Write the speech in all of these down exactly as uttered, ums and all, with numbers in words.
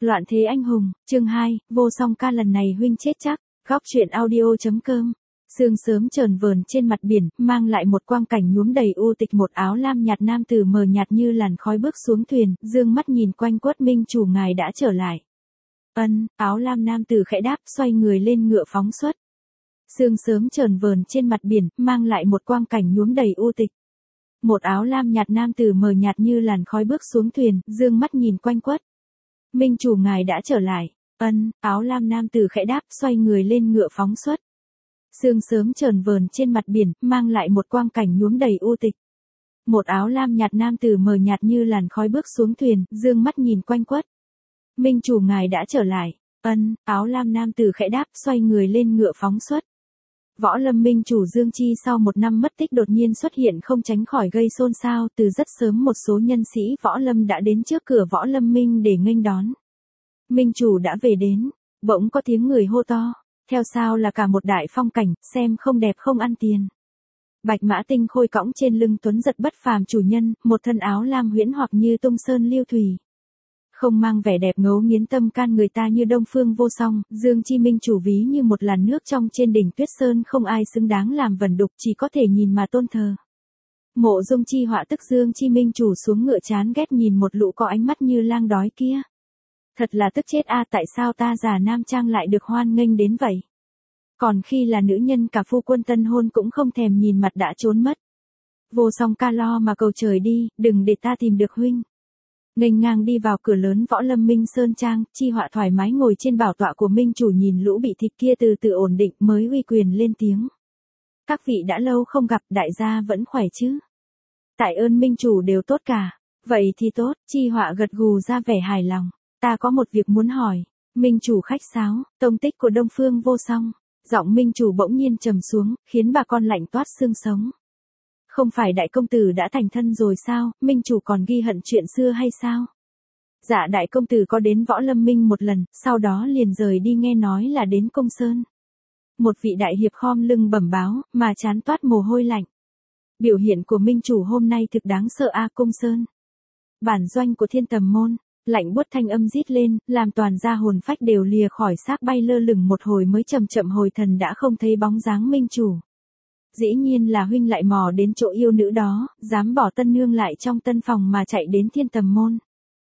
Loạn thế anh hùng, chương hai, vô song ca lần này huynh chết chắc, góc truyện audio.com. Sương sớm chờn vờn trên mặt biển, mang lại một quang cảnh nhuốm đầy u tịch. Một áo lam nhạt nam tử mờ nhạt như làn khói bước xuống thuyền, dương mắt nhìn quanh quất, minh chủ ngài đã trở lại. Ân, áo lam nam tử khẽ đáp, xoay người lên ngựa phóng xuất. Sương sớm chờn vờn trên mặt biển, mang lại một quang cảnh nhuốm đầy u tịch. Một áo lam nhạt nam tử mờ nhạt như làn khói bước xuống thuyền, dương mắt nhìn quanh quất. Minh chủ ngài đã trở lại. Ân, áo lam nam tử khẽ đáp, xoay người lên ngựa phóng xuất. Sương sớm chờn vờn trên mặt biển, mang lại một quang cảnh nhuốm đầy u tịch. Một áo lam nhạt nam tử mờ nhạt như làn khói bước xuống thuyền, dương mắt nhìn quanh quất. Minh chủ ngài đã trở lại. Ân, áo lam nam tử khẽ đáp, xoay người lên ngựa phóng xuất. Võ Lâm Minh chủ Dương Chi sau một năm mất tích đột nhiên xuất hiện, không tránh khỏi gây xôn xao. Từ rất sớm một số nhân sĩ Võ Lâm đã đến trước cửa Võ Lâm Minh để nghênh đón. Minh chủ đã về đến, bỗng có tiếng người hô to, theo sau là cả một đại phong cảnh, xem không đẹp không ăn tiền. Bạch mã tinh khôi cõng trên lưng tuấn giật bất phàm chủ nhân, một thân áo lam huyễn hoặc như tung sơn liêu thủy. Không mang vẻ đẹp ngấu nghiến tâm can người ta như Đông Phương Vô Song, Dương Chi Minh chủ ví như một làn nước trong trên đỉnh Tuyết Sơn, không ai xứng đáng làm vần đục, chỉ có thể nhìn mà tôn thờ. Mộ Dung Chi Họa tức Dương Chi Minh chủ xuống ngựa chán ghét nhìn một lũ có ánh mắt như lang đói kia. Thật là tức chết a, tại sao ta già nam trang lại được hoan nghênh đến vậy? Còn khi là nữ nhân cả phu quân tân hôn cũng không thèm nhìn mặt đã trốn mất. Vô Song ca lo mà cầu trời đi, đừng để ta tìm được huynh. Nghênh ngang đi vào cửa lớn Võ Lâm Minh Sơn Trang, Chi Họa thoải mái ngồi trên bảo tọa của Minh chủ, nhìn lũ bị thịt kia từ từ ổn định mới uy quyền lên tiếng. Các vị đã lâu không gặp, đại gia vẫn khỏe chứ? Tại ơn Minh chủ đều tốt cả. Vậy thì tốt, Chi Họa gật gù ra vẻ hài lòng. Ta có một việc muốn hỏi. Minh chủ khách sáo, tông tích của Đông Phương Vô Song. Giọng Minh chủ bỗng nhiên trầm xuống, khiến bà con lạnh toát xương sống. Không phải đại công tử đã thành thân rồi sao, Minh chủ còn ghi hận chuyện xưa hay sao? Dạ đại công tử có đến Võ Lâm Minh một lần, sau đó liền rời đi, nghe nói là đến Công Sơn. Một vị đại hiệp khom lưng bẩm báo, mà chán toát mồ hôi lạnh. Biểu hiện của Minh chủ hôm nay thực đáng sợ a. Công Sơn, bản doanh của Thiên Tầm Môn. Lạnh buốt thanh âm rít lên, làm toàn gia hồn phách đều lìa khỏi xác bay lơ lửng một hồi mới chậm chậm hồi thần, đã không thấy bóng dáng Minh chủ. Dĩ nhiên là huynh lại mò đến chỗ yêu nữ đó, dám bỏ tân nương lại trong tân phòng mà chạy đến Thiên Tầm Môn.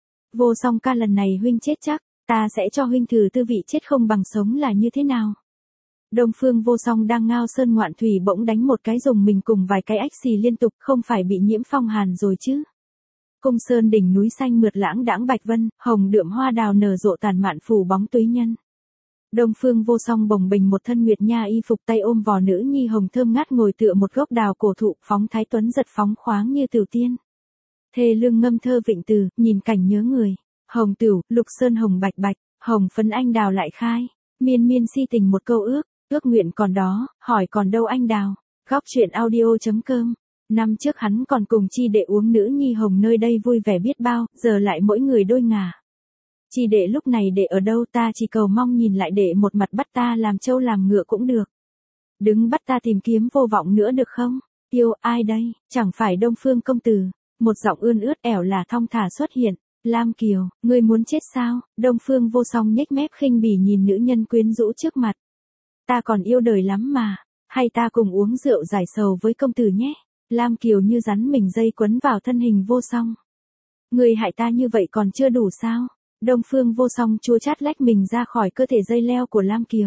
Vô Song ca lần này huynh chết chắc, ta sẽ cho huynh thử tư vị chết không bằng sống là như thế nào. Đông Phương Vô Song đang ngao sơn ngoạn thủy bỗng đánh một cái rồng mình cùng vài cái ách xì liên tục, không phải bị nhiễm phong hàn rồi chứ? Cung sơn đỉnh núi xanh mượt lãng đãng bạch vân, hồng đượm hoa đào nở rộ tàn mạn phủ bóng túy nhân. Đông Phương Vô Song bồng bềnh một thân nguyệt nha y phục, tay ôm vò nữ nhi hồng thơm ngát ngồi tựa một gốc đào cổ thụ, phóng thái tuấn giật phóng khoáng như tiểu tiên. Thê lương ngâm thơ vịnh từ, nhìn cảnh nhớ người. Hồng tửu, lục sơn hồng bạch bạch, hồng phấn anh đào lại khai. Miên miên si tình một câu ước, ước nguyện còn đó, hỏi còn đâu anh đào. Góc truyện audio.com. Năm trước hắn còn cùng Chi Đệ uống nữ nhi hồng nơi đây vui vẻ biết bao, giờ lại mỗi người đôi ngả. Chi Đệ lúc này đệ ở đâu, ta chỉ cầu mong nhìn lại đệ một mặt, bắt ta làm trâu làm ngựa cũng được. Đừng bắt ta tìm kiếm vô vọng nữa được không? Yêu ai đây, chẳng phải Đông Phương công tử. Một giọng ươn ướt ẻo là thong thả xuất hiện. Lam Kiều, ngươi muốn chết sao? Đông Phương Vô Song nhếch mép khinh bỉ nhìn nữ nhân quyến rũ trước mặt. Ta còn yêu đời lắm mà, hay ta cùng uống rượu giải sầu với công tử nhé. Lam Kiều như rắn mình dây quấn vào thân hình Vô Song. Người hại ta như vậy còn chưa đủ sao? Đông Phương Vô Song chua chát lách mình ra khỏi cơ thể dây leo của Lam Kiều.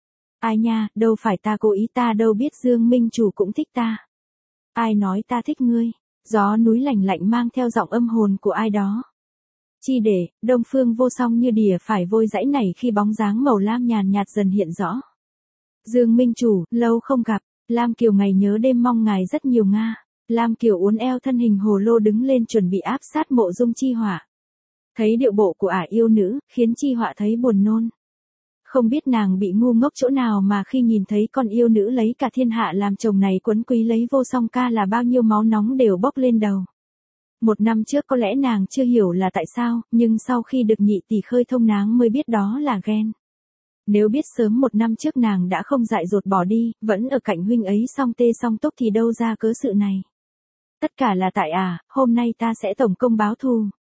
Ai nha, đâu phải ta cố ý, ta đâu biết Dương Minh chủ cũng thích ta. Ai nói ta thích ngươi? Gió núi lạnh lạnh mang theo giọng âm hồn của ai đó. Chi Để, Đông Phương Vô Song như đìa phải vôi dãy nảy khi bóng dáng màu lam nhàn nhạt dần hiện rõ. Dương Minh chủ, lâu không gặp. Lam Kiều ngày nhớ đêm mong ngài rất nhiều nga. Lam Kiều uốn eo thân hình hồ lô đứng lên chuẩn bị áp sát Mộ Dung Chi Họa. Thấy điệu bộ của ả yêu nữ, khiến Chi Họa thấy buồn nôn. Không biết nàng bị ngu ngốc chỗ nào mà khi nhìn thấy con yêu nữ lấy cả thiên hạ làm chồng này quấn quý lấy Vô Song ca là bao nhiêu máu nóng đều bốc lên đầu. Một năm trước có lẽ nàng chưa hiểu là tại sao, nhưng sau khi được nhị tỷ khơi thông nàng mới biết đó là ghen. Nếu biết sớm một năm trước nàng đã không dại dột bỏ đi, vẫn ở cạnh huynh ấy song tê song túc thì đâu ra cớ sự này. Tất cả là tại à, hôm nay ta sẽ tổng công báo thù.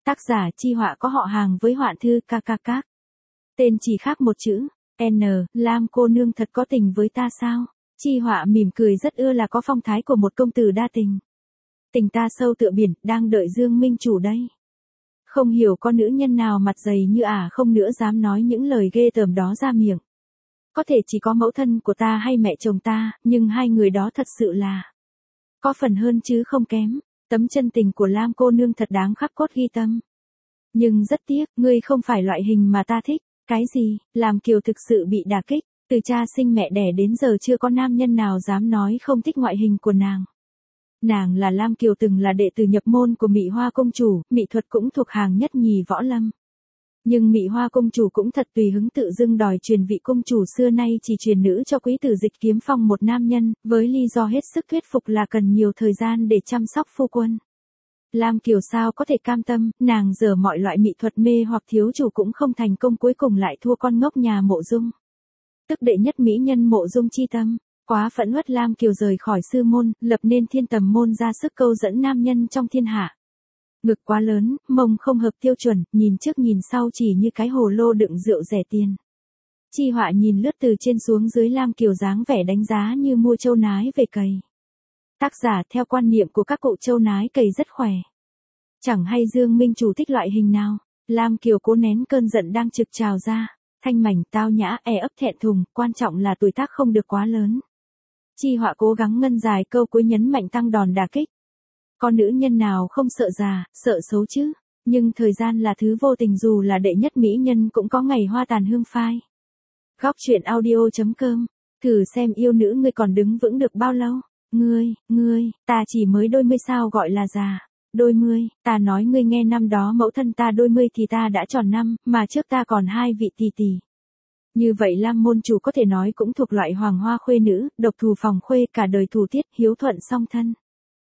Tác giả chi họa có họ hàng với họa thư ca ca các. Tên chỉ khác một chữ. N. Lam cô nương thật có tình với ta sao? Chi họa mỉm cười rất ưa là có phong thái của một công tử đa tình. Tình ta sâu tựa biển, đang đợi Dương Minh Chủ đây. Không hiểu có nữ nhân nào mặt dày như ả không nữa dám nói những lời ghê tởm đó ra miệng. Có thể chỉ có mẫu thân của ta hay mẹ chồng ta, nhưng hai người đó thật sự là có phần hơn chứ không kém. Tấm chân tình của Lam cô nương thật đáng khắc cốt ghi tâm. Nhưng rất tiếc, ngươi không phải loại hình mà ta thích. Cái gì? Làm Kiều thực sự bị đả kích. Từ cha sinh mẹ đẻ đến giờ chưa có nam nhân nào dám nói không thích ngoại hình của nàng. Nàng là Lam Kiều, từng là đệ tử nhập môn của Mị Hoa công chủ, mỹ thuật cũng thuộc hàng nhất nhì võ lâm. Nhưng Mị Hoa công chủ cũng thật tùy hứng tự dưng đòi truyền vị công chủ xưa nay chỉ truyền nữ cho quý tử Dịch Kiếm Phong một nam nhân, với lý do hết sức thuyết phục là cần nhiều thời gian để chăm sóc phu quân. Lam Kiều sao có thể cam tâm, nàng dở mọi loại mỹ thuật mê hoặc thiếu chủ cũng không thành công, cuối cùng lại thua con ngốc nhà Mộ Dung. Tức đệ nhất mỹ nhân Mộ Dung chi tâm. Quá phẫn uất, Lam Kiều rời khỏi sư môn, lập nên Thiên Tầm môn ra sức câu dẫn nam nhân trong thiên hạ. Ngực quá lớn, mông không hợp tiêu chuẩn, nhìn trước nhìn sau chỉ như cái hồ lô đựng rượu rẻ tiền. Chi họa nhìn lướt từ trên xuống dưới Lam Kiều dáng vẻ đánh giá như mua trâu nái về cày. Tác giả theo quan niệm của các cụ trâu nái cày rất khỏe. Chẳng hay Dương Minh Chủ thích loại hình nào. Lam Kiều cố nén cơn giận đang trực trào ra. Thanh mảnh, tao nhã, e ấp thẹn thùng, quan trọng là tuổi tác không được quá lớn. Chi họa cố gắng ngân dài câu cuối nhấn mạnh tăng đòn đả kích. Con nữ nhân nào không sợ già, sợ xấu chứ. Nhưng thời gian là thứ vô tình, dù là đệ nhất mỹ nhân cũng có ngày hoa tàn hương phai. Góc truyện audio chấm com. Thử xem yêu nữ ngươi còn đứng vững được bao lâu. Ngươi, ngươi, ta chỉ mới đôi mươi sao gọi là già. Đôi mươi, ta nói ngươi nghe, năm đó mẫu thân ta đôi mươi thì ta đã tròn năm, mà trước ta còn hai vị tỷ tỷ. Như vậy Lam môn chủ có thể nói cũng thuộc loại hoàng hoa khuê nữ, độc thù phòng khuê, cả đời thù tiết, hiếu thuận song thân.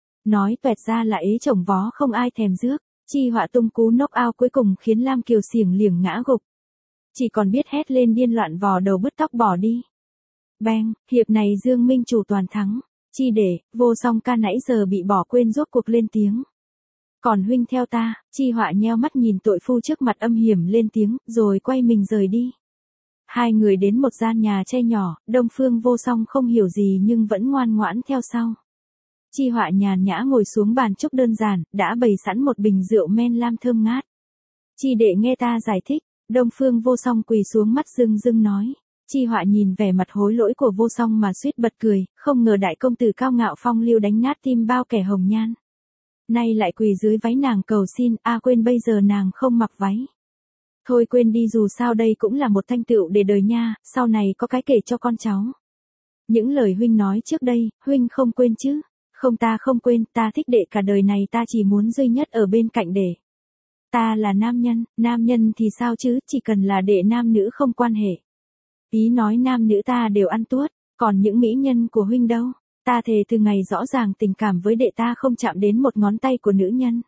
Nói toẹt ra là ế chồng vó không ai thèm rước. Chi họa tung cú knock out cuối cùng khiến Lam Kiều xiềng liềng ngã gục. Chỉ còn biết hét lên điên loạn vò đầu bứt tóc bỏ đi. Bang, hiệp này Dương Minh Chủ toàn thắng. Chi để, Vô Song Ca nãy giờ bị bỏ quên rốt cuộc lên tiếng. Còn huynh theo ta. Chi họa nheo mắt nhìn tội phu trước mặt âm hiểm lên tiếng, rồi quay mình rời đi. Hai người đến một gian nhà tre nhỏ, Đông Phương Vô Song không hiểu gì nhưng vẫn ngoan ngoãn theo sau. Chi họa nhàn nhã ngồi xuống bàn trúc đơn giản, đã bày sẵn một bình rượu men lam thơm ngát. Chi đệ nghe ta giải thích. Đông Phương Vô Song quỳ xuống, mắt rưng rưng nói. Chi họa nhìn vẻ mặt hối lỗi của Vô Song mà suýt bật cười, không ngờ đại công tử cao ngạo phong lưu đánh nát tim bao kẻ hồng nhan. Nay lại quỳ dưới váy nàng cầu xin, a à, quên bây giờ nàng không mặc váy. Thôi quên đi, dù sao đây cũng là một thanh tựu để đời nha, sau này có cái kể cho con cháu. Những lời huynh nói trước đây, huynh không quên chứ? Không, ta không quên, ta thích đệ cả đời này, ta chỉ muốn duy nhất ở bên cạnh đệ. Ta là nam nhân, nam nhân thì sao chứ, chỉ cần là đệ nam nữ không quan hệ. Ý nói nam nữ ta đều ăn tuốt, còn những mỹ nhân của huynh đâu? Ta thề từ ngày rõ ràng tình cảm với đệ ta không chạm đến một ngón tay của nữ nhân.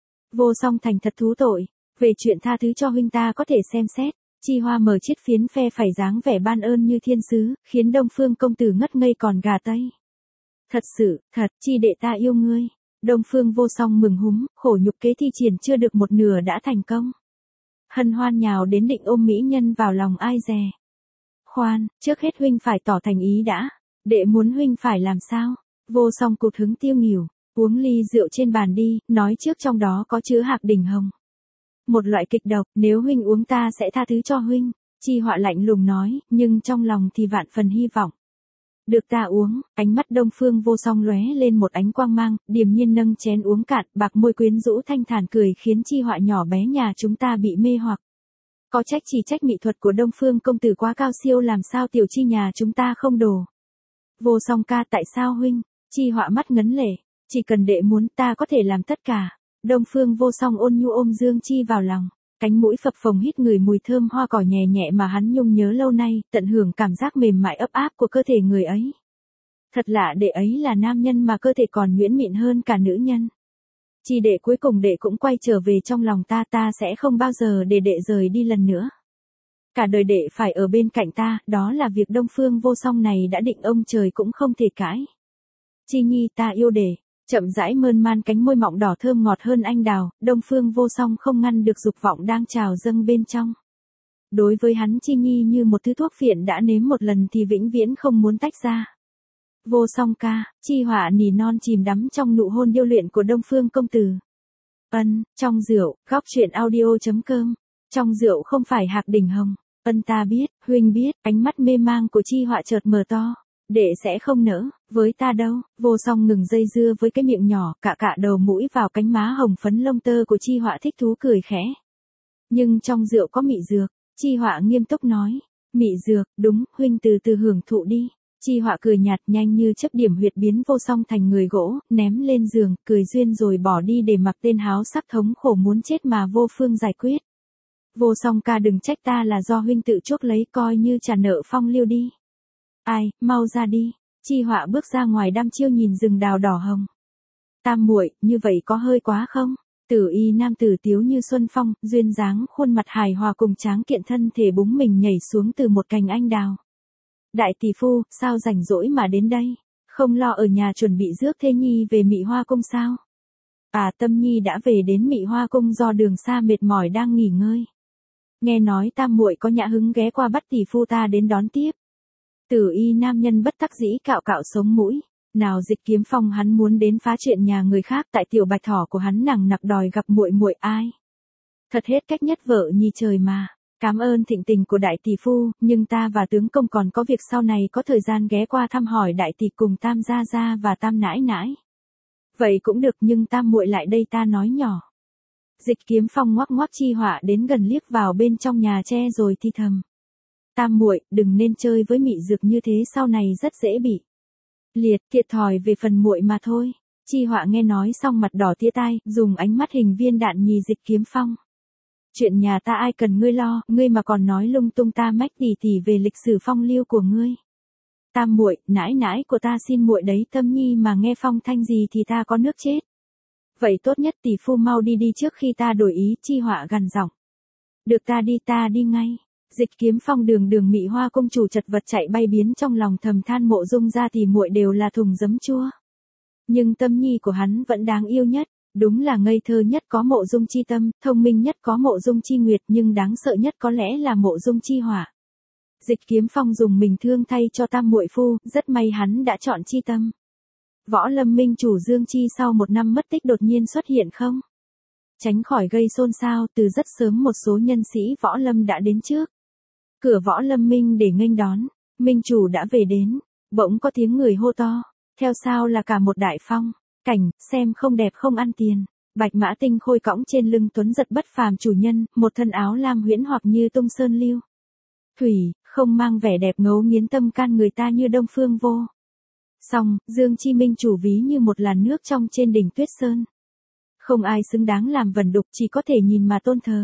Vô Song thành thật thú tội, về chuyện tha thứ cho huynh ta có thể xem xét. Chi hoa mở chiếc phiến phe phải dáng vẻ ban ơn như thiên sứ, khiến Đông Phương công tử ngất ngây còn gà tây. Thật sự, thật, chi đệ ta yêu ngươi. Đông Phương Vô Song mừng húm, khổ nhục kế thi triển chưa được một nửa đã thành công. Hân hoan nhào đến định ôm mỹ nhân vào lòng ai dè. Khoan, trước hết huynh phải tỏ thành ý đã. Đệ muốn huynh phải làm sao? Vô Song cụt hứng tiêu nghỉu, uống ly rượu trên bàn đi, nói trước trong đó có chứa hạc đỉnh hồng. Một loại kịch độc, nếu huynh uống ta sẽ tha thứ cho huynh. Chi họa lạnh lùng nói, nhưng trong lòng thì vạn phần hy vọng. Được ta uống. Ánh mắt Đông Phương Vô Song lóe lên một ánh quang mang, điềm nhiên nâng chén uống cạn, bạc môi quyến rũ thanh thản cười khiến chi họa nhỏ bé nhà chúng ta bị mê hoặc. Có trách chỉ trách mỹ thuật của Đông Phương công tử quá cao siêu, làm sao tiểu chi nhà chúng ta không đồ. Vô Song ca, tại sao huynh? Chi họa mắt ngấn lệ, chỉ cần đệ muốn ta có thể làm tất cả. Đông Phương Vô Song ôn nhu ôm Dương Chi vào lòng, cánh mũi phập phồng hít người mùi thơm hoa cỏ nhẹ nhẹ mà hắn nhung nhớ lâu nay, tận hưởng cảm giác mềm mại ấp áp của cơ thể người ấy. Thật lạ, đệ ấy là nam nhân mà cơ thể còn nhuyễn mịn hơn cả nữ nhân. Chi đệ, cuối cùng đệ cũng quay trở về trong lòng ta, ta sẽ không bao giờ để đệ rời đi lần nữa. Cả đời đệ phải ở bên cạnh ta, đó là việc Đông Phương Vô Song này đã định ông trời cũng không thể cãi. Chi nhi, ta yêu đệ, Chậm rãi mơn man cánh môi mọng đỏ thơm ngọt hơn anh đào, Đông Phương Vô Song không ngăn được dục vọng đang trào dâng bên trong. Đối với hắn Chi Nhi như một thứ thuốc phiện đã nếm một lần thì vĩnh viễn không muốn tách ra. Vô Song ca, Chi Họa nỉ non chìm đắm trong nụ hôn điêu luyện của Đông Phương công tử. Ân, trong rượu, góc truyện audio chấm com. Trong rượu không phải hạc đỉnh hồng. Ân ta biết, huynh biết, ánh mắt mê mang của Chi Họa chợt mở to. Đệ sẽ không nỡ, với ta đâu. Vô Song ngừng dây dưa với cái miệng nhỏ, cạ cạ đầu mũi vào cánh má hồng phấn lông tơ của Chi Họa thích thú cười khẽ. Nhưng trong rượu có mị dược, Chi Họa nghiêm túc nói. Mị dược, đúng, huynh từ từ hưởng thụ đi. Chi Họa cười nhạt nhanh như chớp điểm huyệt biến Vô Song thành người gỗ, ném lên giường, cười duyên rồi bỏ đi để mặc tên háo sắc thống khổ muốn chết mà vô phương giải quyết. Vô Song ca đừng trách ta là do huynh tự chuốc lấy coi như trả nợ phong lưu đi. Ai, mau ra đi. Chi Họa bước ra ngoài đăm chiêu nhìn rừng đào đỏ hồng. Tam muội, như vậy có hơi quá không? Tử y nam tử tiếu như xuân phong, duyên dáng khuôn mặt hài hòa cùng tráng kiện thân thể búng mình nhảy xuống từ một cành anh đào. Đại tỷ phu, sao rảnh rỗi mà đến đây? Không lo ở nhà chuẩn bị rước thê nhi về Mị Hoa cung sao? À, Tâm Nhi đã về đến Mị Hoa cung do đường xa mệt mỏi đang nghỉ ngơi. Nghe nói tam muội có nhã hứng ghé qua bắt tỷ phu ta đến đón tiếp. Tử y nam nhân bất đắc dĩ cạo cạo sống mũi. Nào Dịch Kiếm Phong hắn muốn đến phá chuyện nhà người khác tại tiểu bạch thỏ của hắn nằng nặc đòi gặp muội muội ai. Thật hết cách nhất vợ nhi trời mà. Cảm ơn thịnh tình của đại tỷ phu, nhưng ta và tướng công còn có việc sau này có thời gian ghé qua thăm hỏi đại tỷ cùng tam gia gia và tam nãi nãi. Vậy cũng được nhưng tam muội lại đây ta nói nhỏ. Dịch Kiếm Phong ngoắc ngoắc Chi Họa đến gần liếc vào bên trong nhà tre rồi thì thầm. Tam muội, đừng nên chơi với mị dược như thế sau này rất dễ bị liệt, thiệt thòi về phần muội mà thôi. Chi Họa nghe nói xong mặt đỏ tía tai, dùng ánh mắt hình viên đạn nhì Dịch Kiếm Phong. Chuyện nhà ta ai cần ngươi lo, ngươi mà còn nói lung tung ta mách tỉ tỉ về lịch sử phong lưu của ngươi. Tam muội, nãi nãi của ta xin muội đấy, Tâm Nhi mà nghe phong thanh gì thì ta có nước chết. Vậy tốt nhất tỷ phu mau đi đi trước khi ta đổi ý. Chi Họa gằn giọng. Được ta đi ta đi ngay. Dịch Kiếm Phong đường đường Mị Hoa công chủ chật vật chạy bay biến trong lòng thầm than Mộ Dung gia tỷ muội đều là thùng giấm chua. Nhưng Tâm Nhi của hắn vẫn đáng yêu nhất. Đúng là ngây thơ nhất có Mộ Dung chi tâm, thông minh nhất có Mộ Dung chi nguyệt, nhưng đáng sợ nhất có lẽ là Mộ Dung chi hỏa. Dịch Kiếm Phong dùng mình thương thay cho tam muội phu, rất may hắn đã chọn chi tâm. Võ Lâm minh chủ Dương Chi sau một năm mất tích đột nhiên xuất hiện không? Tránh khỏi gây xôn xao, từ rất sớm một số nhân sĩ Võ Lâm đã đến trước cửa Võ Lâm minh để nghênh đón. Minh chủ đã về đến, bỗng có tiếng người hô to, theo sau là cả một đại phong. Cảnh, xem không đẹp không ăn tiền. Bạch mã tinh khôi cõng trên lưng tuấn giật bất phàm chủ nhân, một thân áo lam huyễn hoặc như tung sơn lưu thủy, không mang vẻ đẹp ngấu nghiến tâm can người ta như Đông Phương Vô Song, Dương Chi Minh chủ ví như một làn nước trong trên đỉnh Tuyết Sơn. Không ai xứng đáng làm vần đục, chỉ có thể nhìn mà tôn thờ.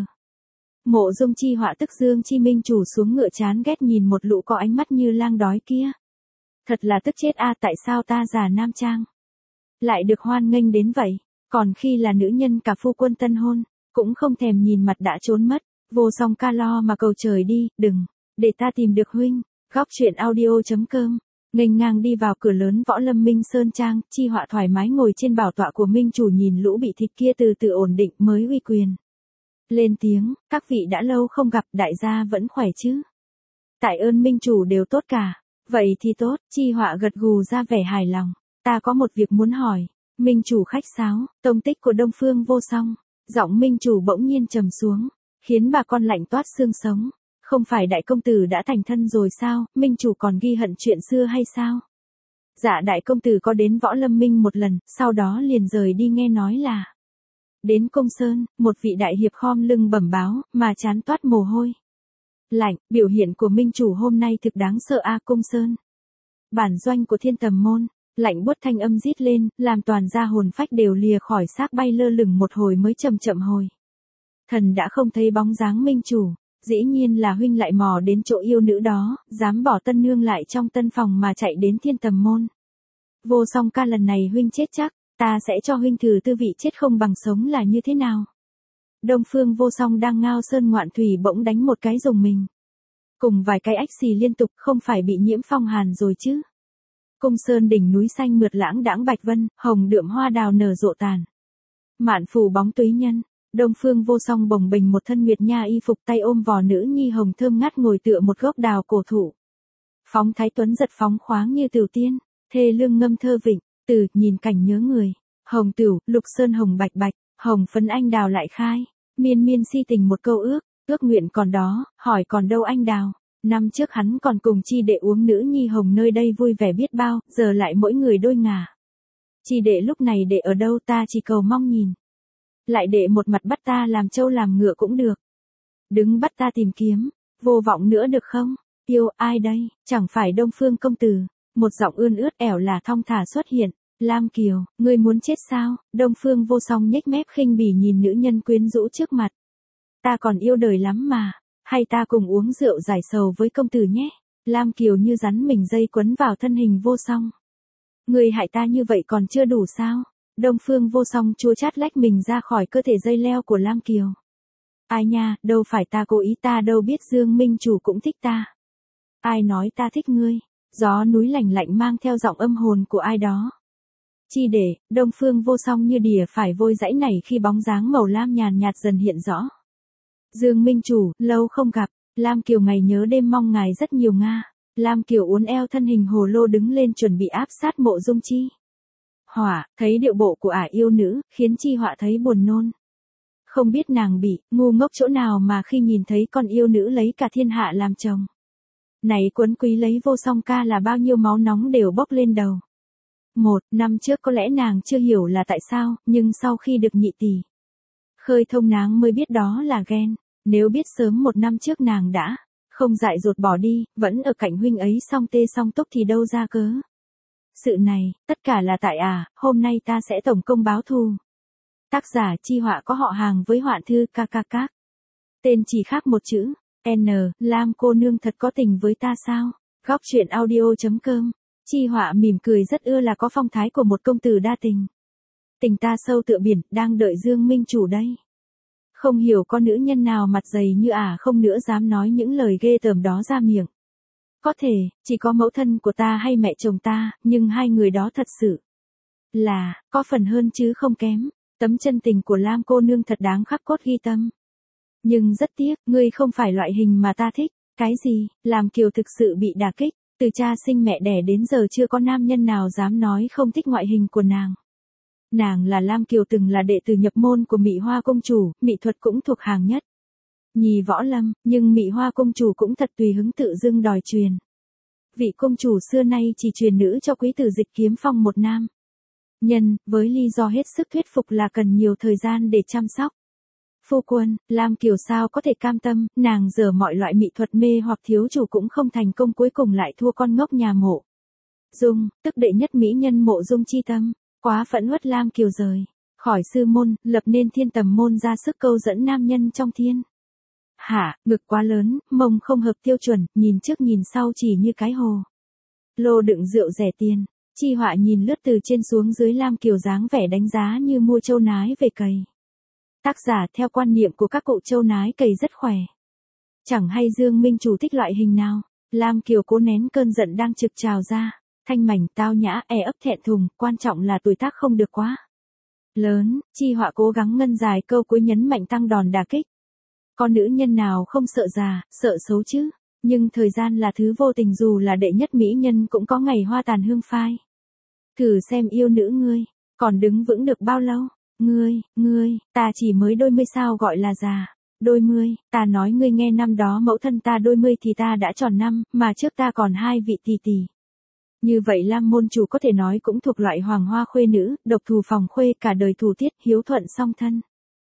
Mộ Dung Chi Họa tức Dương Chi Minh chủ xuống ngựa chán ghét nhìn một lũ có ánh mắt như lang đói kia. Thật là tức chết a, tại sao ta già nam trang lại được hoan nghênh đến vậy, còn khi là nữ nhân cả phu quân tân hôn, cũng không thèm nhìn mặt đã trốn mất. Vô Song ca lo mà cầu trời đi, đừng, để ta tìm được huynh. Góc truyện audio chấm com. Nghênh ngang đi vào cửa lớn Võ Lâm Minh Sơn Trang, Chi Họa thoải mái ngồi trên bảo tọa của Minh chủ nhìn lũ bị thịt kia từ từ ổn định mới uy quyền. Lên tiếng, các vị đã lâu không gặp, đại gia vẫn khỏe chứ? Tại ơn Minh chủ đều tốt cả. Vậy thì tốt, Chi Họa gật gù ra vẻ hài lòng. Ta có một việc muốn hỏi. Minh chủ khách sáo, tông tích của Đông Phương Vô Song. Giọng Minh chủ bỗng nhiên trầm xuống, khiến bà con lạnh toát xương sống. Không phải đại công tử đã thành thân rồi sao, Minh chủ còn ghi hận chuyện xưa hay sao? Dạ đại công tử có đến Võ Lâm Minh một lần, sau đó liền rời đi nghe nói là đến Công Sơn, một vị đại hiệp khom lưng bẩm báo, mà chán toát mồ hôi lạnh. Biểu hiện của Minh chủ hôm nay thực đáng sợ a. Công Sơn, bản doanh của Thiên Tầm môn. Lạnh buốt thanh âm rít lên, làm toàn gia hồn phách đều lìa khỏi xác bay lơ lửng một hồi mới chậm chậm hồi. Thần đã không thấy bóng dáng Minh chủ, dĩ nhiên là huynh lại mò đến chỗ yêu nữ đó, dám bỏ tân nương lại trong tân phòng mà chạy đến Thiên Tầm môn. Vô Song ca, lần này huynh chết chắc, ta sẽ cho huynh thử tư vị chết không bằng sống là như thế nào. Đông Phương Vô Song đang ngao sơn ngoạn thủy bỗng đánh một cái rùng mình, cùng vài cái ách xì liên tục, không phải bị nhiễm phong hàn rồi chứ? Cung sơn đỉnh núi xanh mượt lãng đãng bạch vân, hồng đượm hoa đào nở rộ tàn. Mạn phủ bóng túy nhân, Đông Phương Vô Song bồng bềnh một thân nguyệt nha y phục, tay ôm vò nữ nhi hồng thơm ngát ngồi tựa một gốc đào cổ thụ. Phóng thái tuấn giật phóng khoáng như tiểu tiên, thê lương ngâm thơ vịnh, từ nhìn cảnh nhớ người. Hồng tửu, lục sơn hồng bạch bạch, hồng phấn anh đào lại khai, miên miên si tình một câu ước, ước nguyện còn đó, hỏi còn đâu anh đào. Năm trước hắn còn cùng chi đệ uống nữ nhi hồng nơi đây vui vẻ biết bao, giờ lại mỗi người đôi ngả. Chi đệ lúc này đệ ở đâu ta chỉ cầu mong nhìn. Lại đệ một mặt bắt ta làm trâu làm ngựa cũng được. Đứng bắt ta tìm kiếm, vô vọng nữa được không? Yêu ai đây, chẳng phải Đông Phương công tử. Một giọng ươn ướt ẻo là thong thả xuất hiện. Lam Kiều, ngươi muốn chết sao? Đông Phương Vô Song nhếch mép khinh bỉ nhìn nữ nhân quyến rũ trước mặt. Ta còn yêu đời lắm mà, hay ta cùng uống rượu giải sầu với công tử nhé. Lam Kiều như rắn mình dây quấn vào thân hình Vô Song. Ngươi hại ta như vậy còn chưa đủ sao? Đông Phương Vô Song chua chát lách mình ra khỏi cơ thể dây leo của Lam Kiều. Ai nha, đâu phải ta cố ý, ta đâu biết Dương Minh Chủ cũng thích ta. Ai nói ta thích ngươi? Gió núi lạnh lạnh mang theo giọng âm hồn của ai đó. Chi để, Đông Phương Vô Song như đìa phải vôi dãy nảy khi bóng dáng màu lam nhàn nhạt dần hiện rõ. Dương Minh Chủ, lâu không gặp, Lam Kiều ngày nhớ đêm mong ngài rất nhiều nga. Lam Kiều uốn eo thân hình hồ lô đứng lên chuẩn bị áp sát Mộ Dung Chi. Hỏa, thấy điệu bộ của ả yêu nữ, khiến Chi Họa thấy buồn nôn. Không biết nàng bị, ngu ngốc chỗ nào mà khi nhìn thấy con yêu nữ lấy cả thiên hạ làm chồng. Này Quấn Quý lấy Vô Song ca là bao nhiêu máu nóng đều bốc lên đầu. Một, năm trước có lẽ nàng chưa hiểu là tại sao, nhưng sau khi được nhị tỷ khơi thông nàng mới biết đó là ghen. Nếu biết sớm một năm trước nàng đã không dại dột bỏ đi, vẫn ở cạnh huynh ấy song tê song túc thì đâu ra cớ. Sự này, tất cả là tại à, hôm nay ta sẽ tổng công báo thù. Tác giả Chi Họa có họ hàng với Hoạn thư ca ca các. Tên chỉ khác một chữ, N, Lam cô nương thật có tình với ta sao? Góc truyện audio.com. Chi Họa mỉm cười rất ưa là có phong thái của một công tử đa tình. Tình ta sâu tựa biển, đang đợi Dương Minh Chủ đây. Không hiểu con nữ nhân nào mặt dày như ả à không nữa dám nói những lời ghê tởm đó ra miệng. Có thể, chỉ có mẫu thân của ta hay mẹ chồng ta, nhưng hai người đó thật sự là, có phần hơn chứ không kém. Tấm chân tình của Lam cô nương thật đáng khắc cốt ghi tâm. Nhưng rất tiếc, ngươi không phải loại hình mà ta thích. Cái gì, làm Kiều thực sự bị đả kích. Từ cha sinh mẹ đẻ đến giờ chưa có nam nhân nào dám nói không thích ngoại hình của nàng. Nàng là Lam Kiều từng là đệ tử nhập môn của Mị Hoa Công Chủ, mỹ thuật cũng thuộc hàng nhất. Nhì võ lâm, nhưng Mị Hoa Công Chủ cũng thật tùy hứng tự dưng đòi truyền. Vị công chủ xưa nay chỉ truyền nữ cho quý tử Dịch Kiếm Phong một nam nhân, với lý do hết sức thuyết phục là cần nhiều thời gian để chăm sóc. Phu quân, Lam Kiều sao có thể cam tâm, nàng dở mọi loại mỹ thuật mê hoặc thiếu chủ cũng không thành công, cuối cùng lại thua con ngốc nhà Mộ Dung, tức đệ nhất mỹ nhân Mộ Dung chi tâm, quá phẫn uất Lam Kiều rời khỏi sư môn, lập nên Thiên Tầm môn ra sức câu dẫn nam nhân trong thiên hạ, ngực quá lớn, mông không hợp tiêu chuẩn, nhìn trước nhìn sau chỉ như cái hồ lô đựng rượu rẻ tiền. Chi Họa nhìn lướt từ trên xuống dưới Lam Kiều dáng vẻ đánh giá như mua trâu nái về cày. Tác giả theo quan niệm của các cụ trâu nái cày rất khỏe. Chẳng hay Dương Minh Chủ thích loại hình nào. Lam Kiều cố nén cơn giận đang trực trào ra. Thanh mảnh tao nhã e ấp thẹn thùng, quan trọng là tuổi tác không được quá lớn. Chi Họa cố gắng ngân dài câu cuối nhấn mạnh tăng đòn đả kích. Con nữ nhân nào không sợ già, sợ xấu chứ. Nhưng thời gian là thứ vô tình, dù là đệ nhất mỹ nhân cũng có ngày hoa tàn hương phai. Thử xem yêu nữ ngươi, còn đứng vững được bao lâu? Ngươi, ngươi, ta chỉ mới đôi mươi sao gọi là già. Đôi mươi, ta nói ngươi nghe, năm đó mẫu thân ta đôi mươi thì ta đã tròn năm, mà trước ta còn hai vị tỷ tỷ. Như vậy Lam môn chủ có thể nói cũng thuộc loại hoàng hoa khuê nữ, độc thù phòng khuê, cả đời thù tiết, hiếu thuận song thân.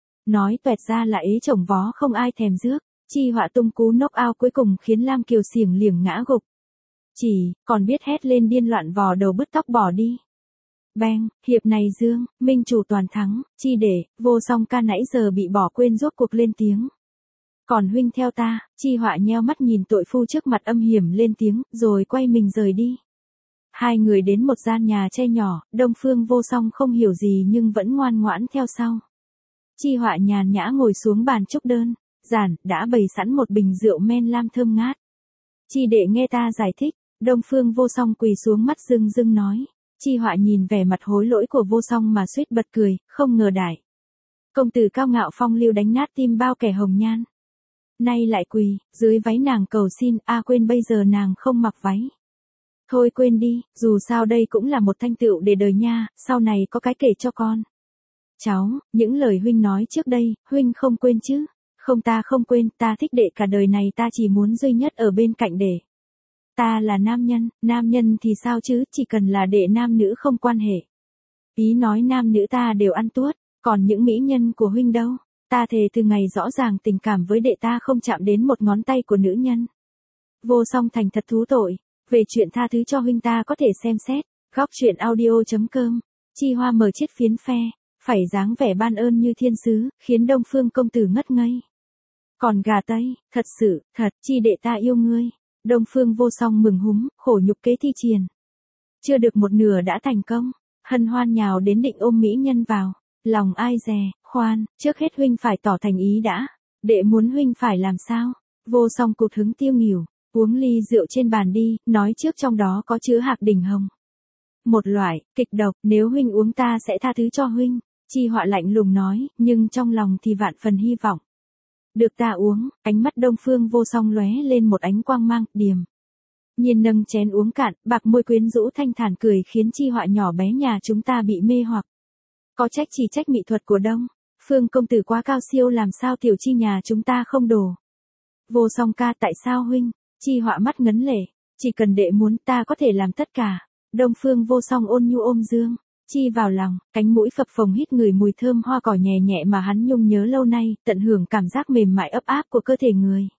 Nói tuẹt ra là ế chồng vó không ai thèm rước. Chi Họa tung cú knock out cuối cùng khiến Lam Kiều xiềng liềng ngã gục. Chỉ, còn biết hét lên điên loạn vò đầu bứt tóc bỏ đi. Bang, hiệp này Dương Minh Chủ toàn thắng. Chi để, Vô Song ca nãy giờ bị bỏ quên rốt cuộc lên tiếng. Còn huynh theo ta. Chi Họa nheo mắt nhìn tội phu trước mặt âm hiểm lên tiếng, rồi quay mình rời đi. Hai người đến một gian nhà tre nhỏ, Đông Phương Vô Song không hiểu gì nhưng vẫn ngoan ngoãn theo sau. Chi Họa nhàn nhã ngồi xuống bàn trúc đơn giản, đã bày sẵn một bình rượu men lam thơm ngát. Chi đệ nghe ta giải thích. Đông Phương Vô Song quỳ xuống mắt rưng rưng nói. Chi Họa nhìn vẻ mặt hối lỗi của Vô Song mà suýt bật cười, không ngờ đại công tử cao ngạo phong lưu đánh nát tim bao kẻ hồng nhan. Nay lại quỳ, dưới váy nàng cầu xin, a quên bây giờ nàng không mặc váy. Thôi quên đi, dù sao đây cũng là một thanh tựu để đời nha, sau này có cái kể cho con. Cháu, những lời huynh nói trước đây, huynh không quên chứ? Không, ta không quên, ta thích đệ cả đời này, ta chỉ muốn duy nhất ở bên cạnh đệ. Ta là nam nhân, nam nhân thì sao chứ, chỉ cần là đệ nam nữ không quan hệ. Ý nói nam nữ ta đều ăn tuốt, còn những mỹ nhân của huynh đâu? Ta thề từ ngày rõ ràng tình cảm với đệ ta không chạm đến một ngón tay của nữ nhân. Vô Song thành thật thú tội, về chuyện tha thứ cho huynh ta có thể xem xét, góc truyện audio.com, Chi Hoa mở chiếc phiến phe, phải dáng vẻ ban ơn như thiên sứ, khiến Đông Phương công tử ngất ngây. Còn gà Tây, thật sự, thật, Chi đệ ta yêu ngươi. Đông Phương Vô Song mừng húm, khổ nhục kế thi triển. Chưa được một nửa đã thành công, hân hoan nhào đến định ôm mỹ nhân vào, lòng ai dè, khoan, trước hết huynh phải tỏ thành ý đã, đệ muốn huynh phải làm sao? Vô Song cụt hứng tiêu nghỉu, uống ly rượu trên bàn đi, nói trước trong đó có chứa hạc đỉnh hồng. Một loại, kịch độc, nếu huynh uống ta sẽ tha thứ cho huynh, Chi Họa lạnh lùng nói, nhưng trong lòng thì vạn phần hy vọng. Được ta uống, ánh mắt Đông Phương Vô Song lóe lên một ánh quang mang, điềm nhiên nâng chén uống cạn, bạc môi quyến rũ thanh thản cười khiến Chi Họa nhỏ bé nhà chúng ta bị mê hoặc. Có trách chỉ trách mỹ thuật của Đông Phương công tử quá cao siêu, làm sao tiểu Chi nhà chúng ta không đổ. Vô Song ca, tại sao huynh? Chi Họa mắt ngấn lệ, chỉ cần đệ muốn ta có thể làm tất cả. Đông Phương Vô Song ôn nhu ôm dương Chi vào lòng, cánh mũi phập phồng hít người mùi thơm hoa cỏ nhẹ nhẹ mà hắn nhung nhớ lâu nay, tận hưởng cảm giác mềm mại ấp áp của cơ thể người.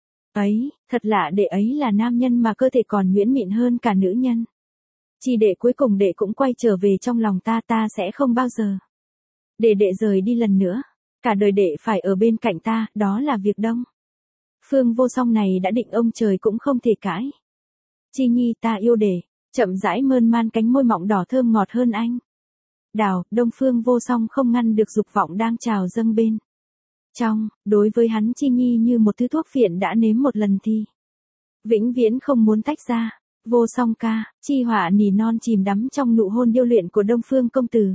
Ấy, thật lạ, đệ ấy là nam nhân mà cơ thể còn nhuyễn mịn hơn cả nữ nhân. Chi đệ, cuối cùng đệ cũng quay trở về trong lòng ta, ta sẽ không bao giờ để đệ rời đi lần nữa. Cả đời đệ phải ở bên cạnh ta, đó là việc Đông Phương Vô Song này đã định ông trời cũng không thể cãi. Chi nhi, ta yêu đệ. Chậm rãi mơn man cánh môi mọng đỏ thơm ngọt hơn anh đào. Đông Phương Vô Song không ngăn được dục vọng đang trào dâng bên trong, đối với hắn Chi nhi như một thứ thuốc phiện đã nếm một lần thì vĩnh viễn không muốn tách ra. Vô Song ca, Chi Họa nỉ non chìm đắm trong nụ hôn điêu luyện của Đông Phương công tử.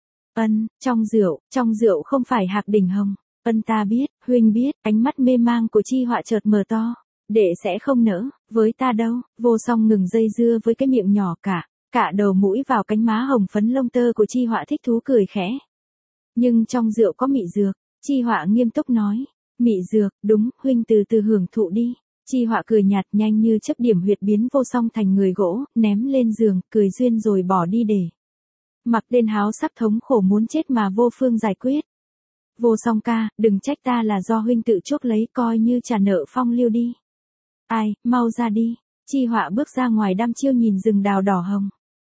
Ân, trong rượu, trong rượu không phải hạc đỉnh hồng. Ân, ta biết, huynh biết. Ánh mắt mê mang của Chi Họa chợt mở to. Đệ sẽ không nỡ với ta đâu. Vô Song ngừng dây dưa với cái miệng nhỏ, cả cả đầu mũi vào cánh má hồng phấn lông tơ của Chi Họa, thích thú cười khẽ. Nhưng trong rượu có mị dược. Chi Họa nghiêm túc nói. Mị dược, đúng, huynh từ từ hưởng thụ đi. Chi Họa cười nhạt, nhanh như chớp điểm huyệt biến Vô Song thành người gỗ, ném lên giường, cười duyên rồi bỏ đi để mặc đên háo sắp thống khổ muốn chết mà vô phương giải quyết. Vô Song ca, đừng trách ta, là do huynh tự chuốc lấy, coi như trả nợ phong lưu đi. Ai, mau ra đi. Chi Họa bước ra ngoài đăm chiêu nhìn rừng đào đỏ hồng.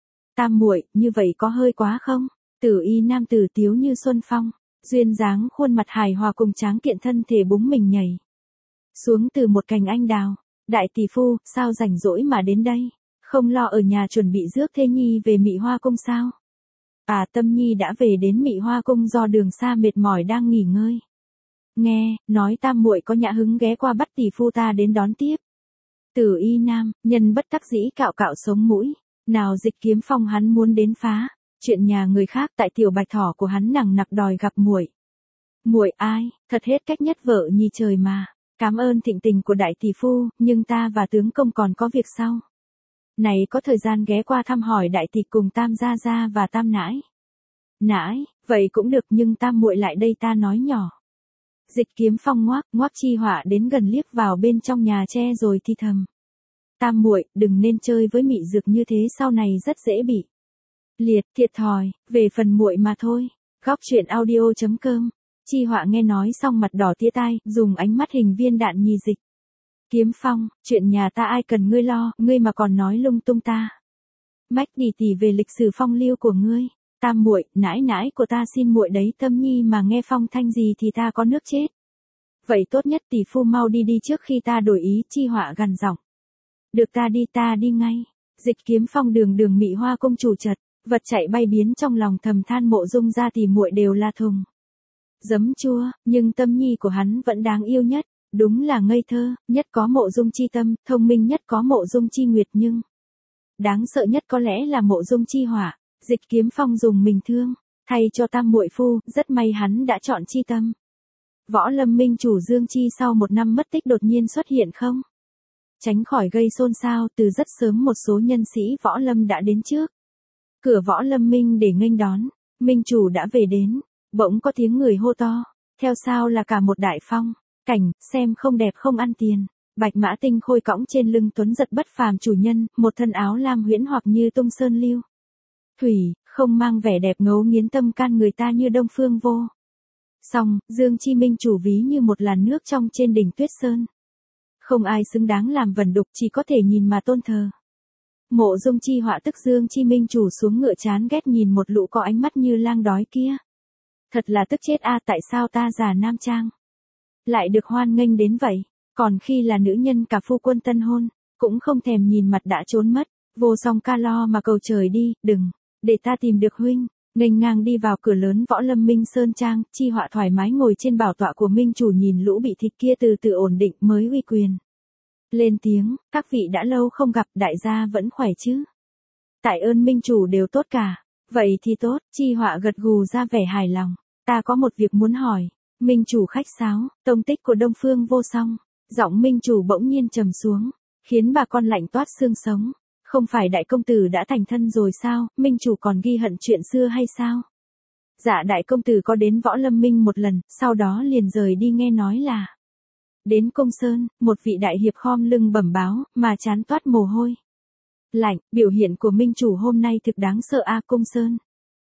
Tam muội, như vậy có hơi quá không? Tử y nam tử tiếu như xuân phong, duyên dáng khuôn mặt hài hòa cùng tráng kiện thân thể búng mình nhảy xuống từ một cành anh đào. Đại tỷ phu, sao rảnh rỗi mà đến đây? Không lo ở nhà chuẩn bị rước thê nhi về Mị Hoa cung sao? À, Tâm nhi đã về đến Mị Hoa cung do đường xa mệt mỏi đang nghỉ ngơi. Nghe nói tam muội có nhã hứng ghé qua bắt tỷ phu ta đến đón tiếp. Tử y nam, nhân bất đắc dĩ cạo cạo sống mũi. Nào Dịch Kiếm Phong hắn muốn đến phá chuyện nhà người khác, tại tiểu bạch thỏ của hắn nằng nặc đòi gặp muội. Muội ai, thật hết cách nhất vợ nhi trời mà. Cảm ơn thịnh tình của đại tỷ phu, nhưng ta và tướng công còn có việc sau này có thời gian ghé qua thăm hỏi đại tỷ cùng tam gia gia và tam nãi. Nãi, vậy cũng được, nhưng tam muội lại đây ta nói nhỏ. Dịch Kiếm Phong ngoác, ngoác Chi Họa đến gần liếc vào bên trong nhà tre rồi thi thầm. Tam muội, đừng nên chơi với mị dược như thế, sau này rất dễ bị liệt, thiệt thòi, về phần muội mà thôi. Góc truyện audio.com. Chi Họa nghe nói xong mặt đỏ tía tai, dùng ánh mắt hình viên đạn nhì Dịch Kiếm Phong, chuyện nhà ta ai cần ngươi lo, ngươi mà còn nói lung tung ta mách đi tỉ về lịch sử phong lưu của ngươi. Tam muội, nãi nãi của ta xin muội đấy, Tâm nhi mà nghe phong thanh gì thì ta có nước chết. Vậy tốt nhất tỷ phu mau đi đi trước khi ta đổi ý. Chi Họa gằn giọng. Được, ta đi, ta đi ngay. Dịch Kiếm Phong đường đường Mị Hoa công chủ chật vật chạy bay biến, trong lòng thầm than Mộ Dung gia tỷ muội đều là thùng giấm chua, nhưng Tâm nhi của hắn vẫn đáng yêu nhất. Đúng là ngây thơ nhất có Mộ Dung chi tâm, thông minh nhất có Mộ Dung chi nguyệt, nhưng Đáng sợ nhất có lẽ là Mộ Dung Chi Họa. Dịch Kiếm Phong dùng mình thương, thay cho tam muội phu, rất may hắn đã chọn chi tâm. Võ Lâm minh chủ Dương Chi sau một năm mất tích đột nhiên xuất hiện không? Tránh khỏi gây xôn xao, từ rất sớm một số nhân sĩ Võ Lâm đã đến trước. Cửa Võ Lâm Minh để nghênh đón, minh chủ đã về đến, bỗng có tiếng người hô to, theo sau là cả một đại phong, cảnh, xem không đẹp không ăn tiền. Bạch Mã Tinh Khôi cõng trên lưng tuấn giật bất phàm chủ nhân, một thân áo lam huyễn hoặc như tung sơn lưu thủy, không mang vẻ đẹp ngấu nghiến tâm can người ta như Đông Phương Vô Song, Dương Chi minh chủ ví như một làn nước trong trên đỉnh Tuyết Sơn. Không ai xứng đáng làm vần đục, chỉ có thể nhìn mà tôn thờ. Mộ Dung Chi Họa tức Dương Chi minh chủ xuống ngựa chán ghét nhìn một lũ có ánh mắt như lang đói kia. Thật là tức chết a, tại sao ta già nam trang lại được hoan nghênh đến vậy, còn khi là nữ nhân cả phu quân tân hôn, cũng không thèm nhìn mặt đã trốn mất. Vô Song ca lo mà cầu trời đi, đừng, để ta tìm được huynh. Nghênh ngang đi vào cửa lớn Võ Lâm Minh Sơn Trang, Chi Họa thoải mái ngồi trên bảo tọa của minh chủ nhìn lũ bị thịt kia từ từ ổn định mới uy quyền. Lên tiếng, các vị đã lâu không gặp, đại gia vẫn khỏe chứ? Tại ơn minh chủ đều tốt cả. Vậy thì tốt, Chi Họa gật gù ra vẻ hài lòng. Ta có một việc muốn hỏi. Minh chủ khách sáo, tông tích của Đông Phương Vô Song. Giọng minh chủ bỗng nhiên trầm xuống, khiến bà con lạnh toát xương sống. Không phải đại công tử đã thành thân rồi sao, minh chủ còn ghi hận chuyện xưa hay sao? Dạ đại công tử có đến Võ Lâm Minh một lần, sau đó liền rời đi, nghe nói là đến Công Sơn, một vị đại hiệp khom lưng bẩm báo, mà chán toát mồ hôi lạnh. Biểu hiện của minh chủ hôm nay thực đáng sợ a. Công Sơn,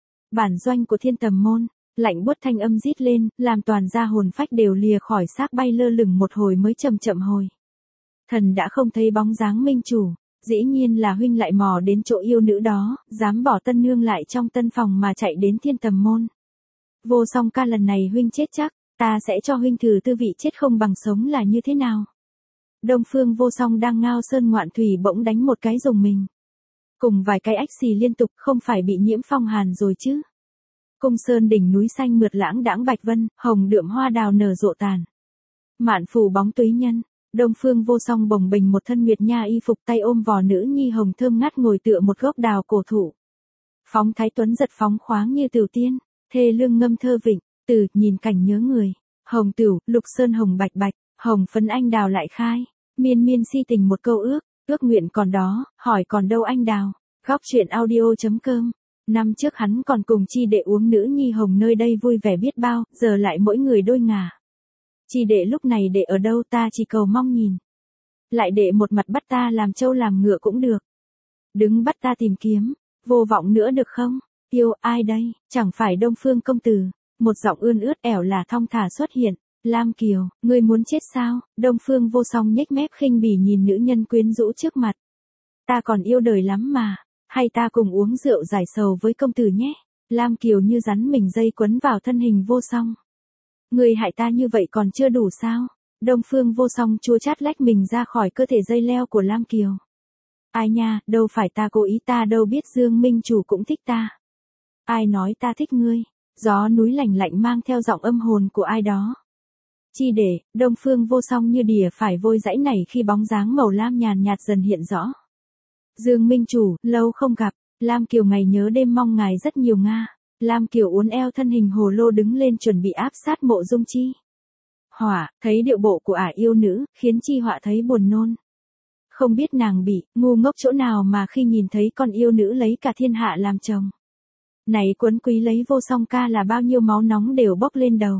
bản doanh của Thiên Tầm Môn. Lạnh buốt thanh âm rít lên, làm toàn gia hồn phách đều lìa khỏi xác bay lơ lửng một hồi mới chậm chậm hồi. Thần đã không thấy bóng dáng minh chủ. Dĩ nhiên là huynh lại mò đến chỗ yêu nữ đó, dám bỏ tân nương lại trong tân phòng mà chạy đến Thiên Tầm Môn. Vô Song ca, lần này huynh chết chắc, ta sẽ cho huynh thử tư vị chết không bằng sống là như thế nào. Đông Phương Vô Song đang ngao sơn ngoạn thủy bỗng đánh một cái rùng mình. Cùng vài cái ách xì liên tục, không phải bị nhiễm phong hàn rồi chứ. Cung Sơn đỉnh núi xanh mượt lãng đãng bạch vân, hồng đượm hoa đào nở rộ tàn. Mạn phủ bóng túy nhân. Đông Phương Vô Song bồng bềnh một thân nguyệt nha y phục, tay ôm vò nữ nhi hồng thơm ngát ngồi tựa một gốc đào cổ thụ. Phóng thái tuấn giật phóng khoáng như tiểu tiên, thê lương ngâm thơ vịnh, từ nhìn cảnh nhớ người. Hồng tửu, lục sơn hồng bạch bạch, hồng phấn anh đào lại khai, miên miên si tình một câu ước, ước nguyện còn đó, hỏi còn đâu anh đào. Góc truyện audio.com. Năm trước hắn còn cùng Chi Đệ uống nữ nhi hồng nơi đây vui vẻ biết bao, giờ lại mỗi người đôi ngả. Chi Đệ lúc này đệ ở đâu, ta chỉ cầu mong nhìn. Lại đệ một mặt bắt ta làm trâu làm ngựa cũng được. Đứng bắt ta tìm kiếm, vô vọng nữa được không? Yêu, ai đây, chẳng phải Đông Phương công tử. Một giọng ươn ướt ẻo là thong thả xuất hiện. Lam Kiều, ngươi muốn chết sao? Đông Phương Vô Song nhếch mép khinh bỉ nhìn nữ nhân quyến rũ trước mặt. Ta còn yêu đời lắm mà. Hay ta cùng uống rượu giải sầu với công tử nhé. Lam Kiều như rắn mình dây quấn vào thân hình Vô Song. Người hại ta như vậy còn chưa đủ sao? Đông Phương Vô Song chua chát lách mình ra khỏi cơ thể dây leo của Lam Kiều. Ai nha, đâu phải ta cố ý, ta đâu biết Dương Minh chủ cũng thích ta. Ai nói ta thích ngươi? Gió núi lạnh lạnh mang theo giọng âm hồn của ai đó. Chi Để, Đông Phương Vô Song như đìa phải vôi dãy này khi bóng dáng màu lam nhàn nhạt dần hiện rõ. Dương Minh chủ, lâu không gặp. Lam Kiều ngày nhớ đêm mong ngài rất nhiều nga. Lam Kiều uốn eo thân hình hồ lô đứng lên chuẩn bị áp sát Mộ Dung Chi Họa, thấy điệu bộ của ả yêu nữ, khiến Chi Họa thấy buồn nôn. Không biết nàng bị ngu ngốc chỗ nào mà khi nhìn thấy con yêu nữ lấy cả thiên hạ làm chồng. Này quấn quý lấy Vô Song ca là bao nhiêu máu nóng đều bốc lên đầu.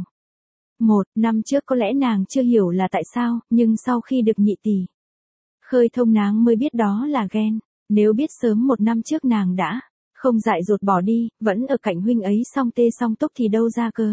Một năm trước có lẽ nàng chưa hiểu là tại sao, nhưng sau khi được nhị tỷ khơi thông nàng mới biết đó là ghen. Nếu biết sớm một năm trước nàng đã không dại dột bỏ đi, vẫn ở cạnh huynh ấy song tê song túc thì đâu ra cớ.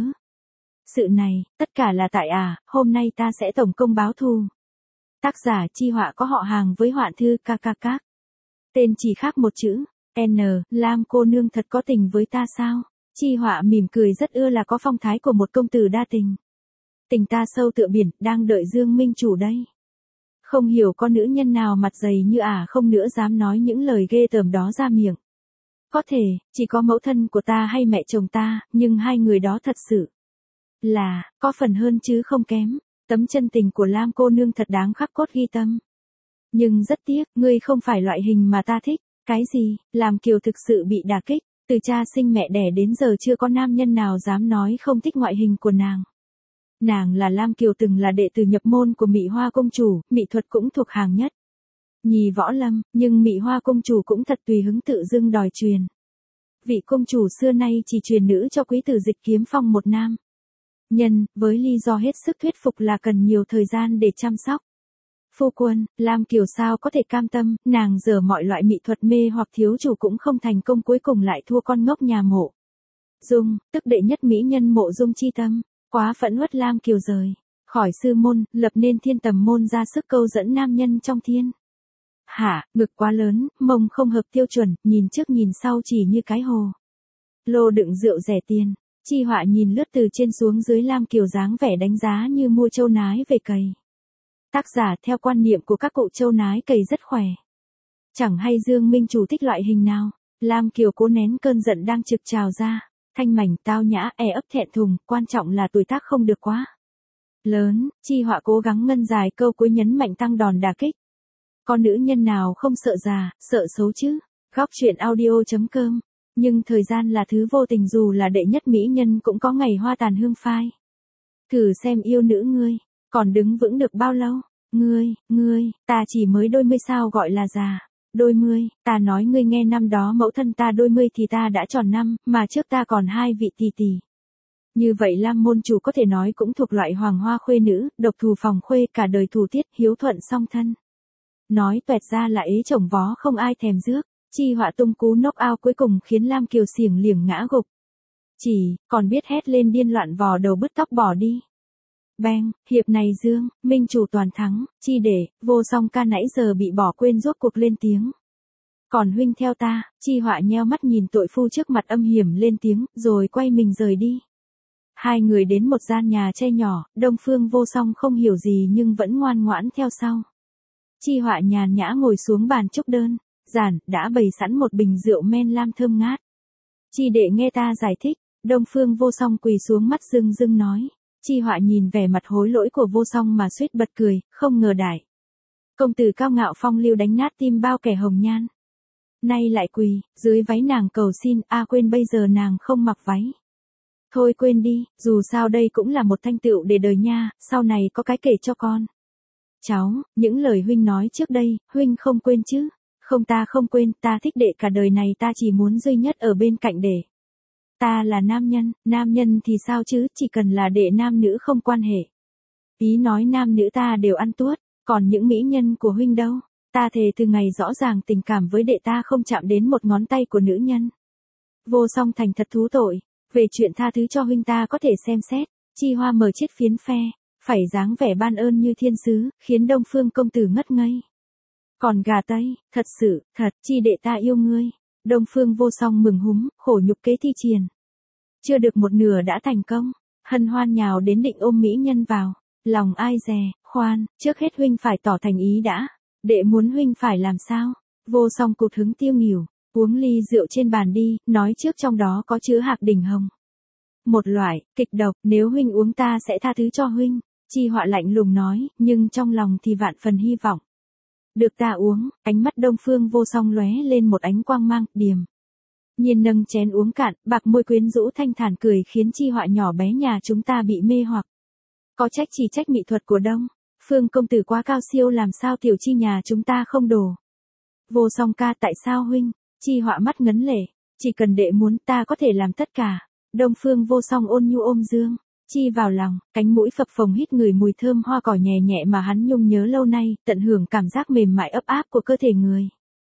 Sự này, tất cả là tại à, hôm nay ta sẽ tổng công báo thù. Tác giả Chi Họa có họ hàng với Hoạn thư ca ca các. Tên chỉ khác một chữ, N, Lam cô nương thật có tình với ta sao? Chi Họa mỉm cười rất ưa là có phong thái của một công tử đa tình. Tình ta sâu tựa biển, đang đợi Dương Minh chủ đây. Không hiểu con nữ nhân nào mặt dày như ả à không nữa dám nói những lời ghê tởm đó ra miệng. Có thể, chỉ có mẫu thân của ta hay mẹ chồng ta, nhưng hai người đó thật sự là, có phần hơn chứ không kém. Tấm chân tình của Lam cô nương thật đáng khắc cốt ghi tâm. Nhưng rất tiếc, ngươi không phải loại hình mà ta thích. Cái gì, làm Kiều thực sự bị đả kích, từ cha sinh mẹ đẻ đến giờ chưa có nam nhân nào dám nói không thích ngoại hình của nàng. Nàng là Lam Kiều từng là đệ tử nhập môn của Mị Hoa công chủ, mỹ thuật cũng thuộc hàng nhất. Nhì võ lâm, nhưng Mị Hoa công chủ cũng thật tùy hứng tự dưng đòi truyền. Vị công chủ xưa nay chỉ truyền nữ cho quý tử Dịch Kiếm Phong một nam nhân, với lý do hết sức thuyết phục là cần nhiều thời gian để chăm sóc. Phu quân, Lam Kiều sao có thể cam tâm, nàng dở mọi loại mỹ thuật mê hoặc thiếu chủ cũng không thành công, cuối cùng lại thua con ngốc nhà Mộ Dung, tức đệ nhất mỹ nhân Mộ Dung chi tâm, quá phẫn uất Lam Kiều rời khỏi sư môn, lập nên Thiên Tầm môn ra sức câu dẫn nam nhân trong thiên hạ, ngực quá lớn, mông không hợp tiêu chuẩn, nhìn trước nhìn sau chỉ như cái hồ lô đựng rượu rẻ tiền. Chi Họa nhìn lướt từ trên xuống dưới Lam Kiều dáng vẻ đánh giá như mua trâu nái về cày. Tác giả theo quan niệm của các cụ trâu nái cày rất khỏe. Chẳng hay Dương Minh chủ thích loại hình nào. Lam Kiều cố nén cơn giận đang trực trào ra. Thanh mảnh tao nhã e ấp thẹn thùng, quan trọng là tuổi tác không được quá lớn. Chi Họa cố gắng ngân dài câu cuối nhấn mạnh tăng đòn đả kích. Có nữ nhân nào không sợ già, sợ xấu chứ? Góc truyện audio chấm com. Nhưng thời gian là thứ vô tình, dù là đệ nhất mỹ nhân cũng có ngày hoa tàn hương phai. Thử xem yêu nữ ngươi, còn đứng vững được bao lâu? Ngươi, ngươi, ta chỉ mới đôi mươi sao gọi là già. Đôi mươi, ta nói ngươi nghe, năm đó mẫu thân ta đôi mươi thì ta đã tròn năm, mà trước ta còn hai vị tỷ tỷ. Như vậy Lam môn chủ có thể nói cũng thuộc loại hoàng hoa khuê nữ, độc thù phòng khuê, cả đời thù tiết, hiếu thuận song thân. Nói tuẹt ra là ế chồng vó không ai thèm rước. Chi Họa tung cú knock out cuối cùng khiến Lam Kiều xiềng liềng ngã gục. Chỉ, còn biết hét lên điên loạn vò đầu bứt tóc bỏ đi. Bang, hiệp này Dương, Minh chủ toàn thắng, Chi Đệ, Vô Song Ca nãy giờ bị bỏ quên rốt cuộc lên tiếng. Còn huynh theo ta, Chi Họa nheo mắt nhìn tội phu trước mặt âm hiểm lên tiếng, rồi quay mình rời đi. Hai người đến một gian nhà tre nhỏ, Đông Phương Vô Song không hiểu gì nhưng vẫn ngoan ngoãn theo sau. Chi Họa nhàn nhã ngồi xuống bàn chúc đơn. Giản, đã bày sẵn một bình rượu men lam thơm ngát. Chi Đệ nghe ta giải thích. Đông Phương Vô Song quỳ xuống, mắt rưng rưng nói. Chi Họa nhìn vẻ mặt hối lỗi của Vô Song mà suýt bật cười, không ngờ đại công tử cao ngạo phong lưu đánh nát tim bao kẻ hồng nhan. Nay lại quỳ, dưới váy nàng cầu xin, a à, quên bây giờ nàng không mặc váy. Thôi quên đi, dù sao đây cũng là một thanh tựu để đời nha, sau này có cái kể cho con. Cháu, những lời huynh nói trước đây, huynh không quên chứ? Không, ta không quên, ta thích đệ cả đời này, ta chỉ muốn duy nhất ở bên cạnh đệ. Ta là nam nhân, nam nhân thì sao chứ, chỉ cần là đệ, nam nữ không quan hệ. Ý nói nam nữ ta đều ăn tuốt, còn những mỹ nhân của huynh đâu? Ta thề từ ngày rõ ràng tình cảm với đệ ta không chạm đến một ngón tay của nữ nhân. Vô Song thành thật thú tội, về chuyện tha thứ cho huynh ta có thể xem xét. Chi Hoa mở chiếc phiến phe, phải dáng vẻ ban ơn như thiên sứ, khiến Đông Phương công tử ngất ngây. Còn gà Tây, thật sự, thật, Chi Đệ ta yêu ngươi. Đông Phương Vô Song mừng húm, khổ nhục kế thi triển. Chưa được một nửa đã thành công, hân hoan nhào đến định ôm mỹ nhân vào. Lòng ai dè, khoan, trước hết huynh phải tỏ thành ý đã. Đệ muốn huynh phải làm sao? Vô Song cụt hứng tiêu nghỉu, uống ly rượu trên bàn đi, nói trước trong đó có chứa hạc đỉnh hồng. Một loại, kịch độc, nếu huynh uống ta sẽ tha thứ cho huynh. Chi Họa lạnh lùng nói, nhưng trong lòng thì vạn phần hy vọng. Được ta uống, ánh mắt Đông Phương Vô Song lóe lên một ánh quang mang, điềm nhiên nâng chén uống cạn, bạc môi quyến rũ thanh thản cười khiến Chi Họa nhỏ bé nhà chúng ta bị mê hoặc. Có trách chỉ trách mỹ thuật của Đông Phương công tử quá cao siêu, làm sao tiểu Chi nhà chúng ta không đổ. Vô Song ca, tại sao huynh? Chi Họa mắt ngấn lệ, chỉ cần đệ muốn ta có thể làm tất cả. Đông Phương Vô Song ôn nhu ôm Dương Chi vào lòng, cánh mũi phập phồng hít người mùi thơm hoa cỏ nhẹ nhẹ mà hắn nhung nhớ lâu nay, tận hưởng cảm giác mềm mại ấp áp của cơ thể người.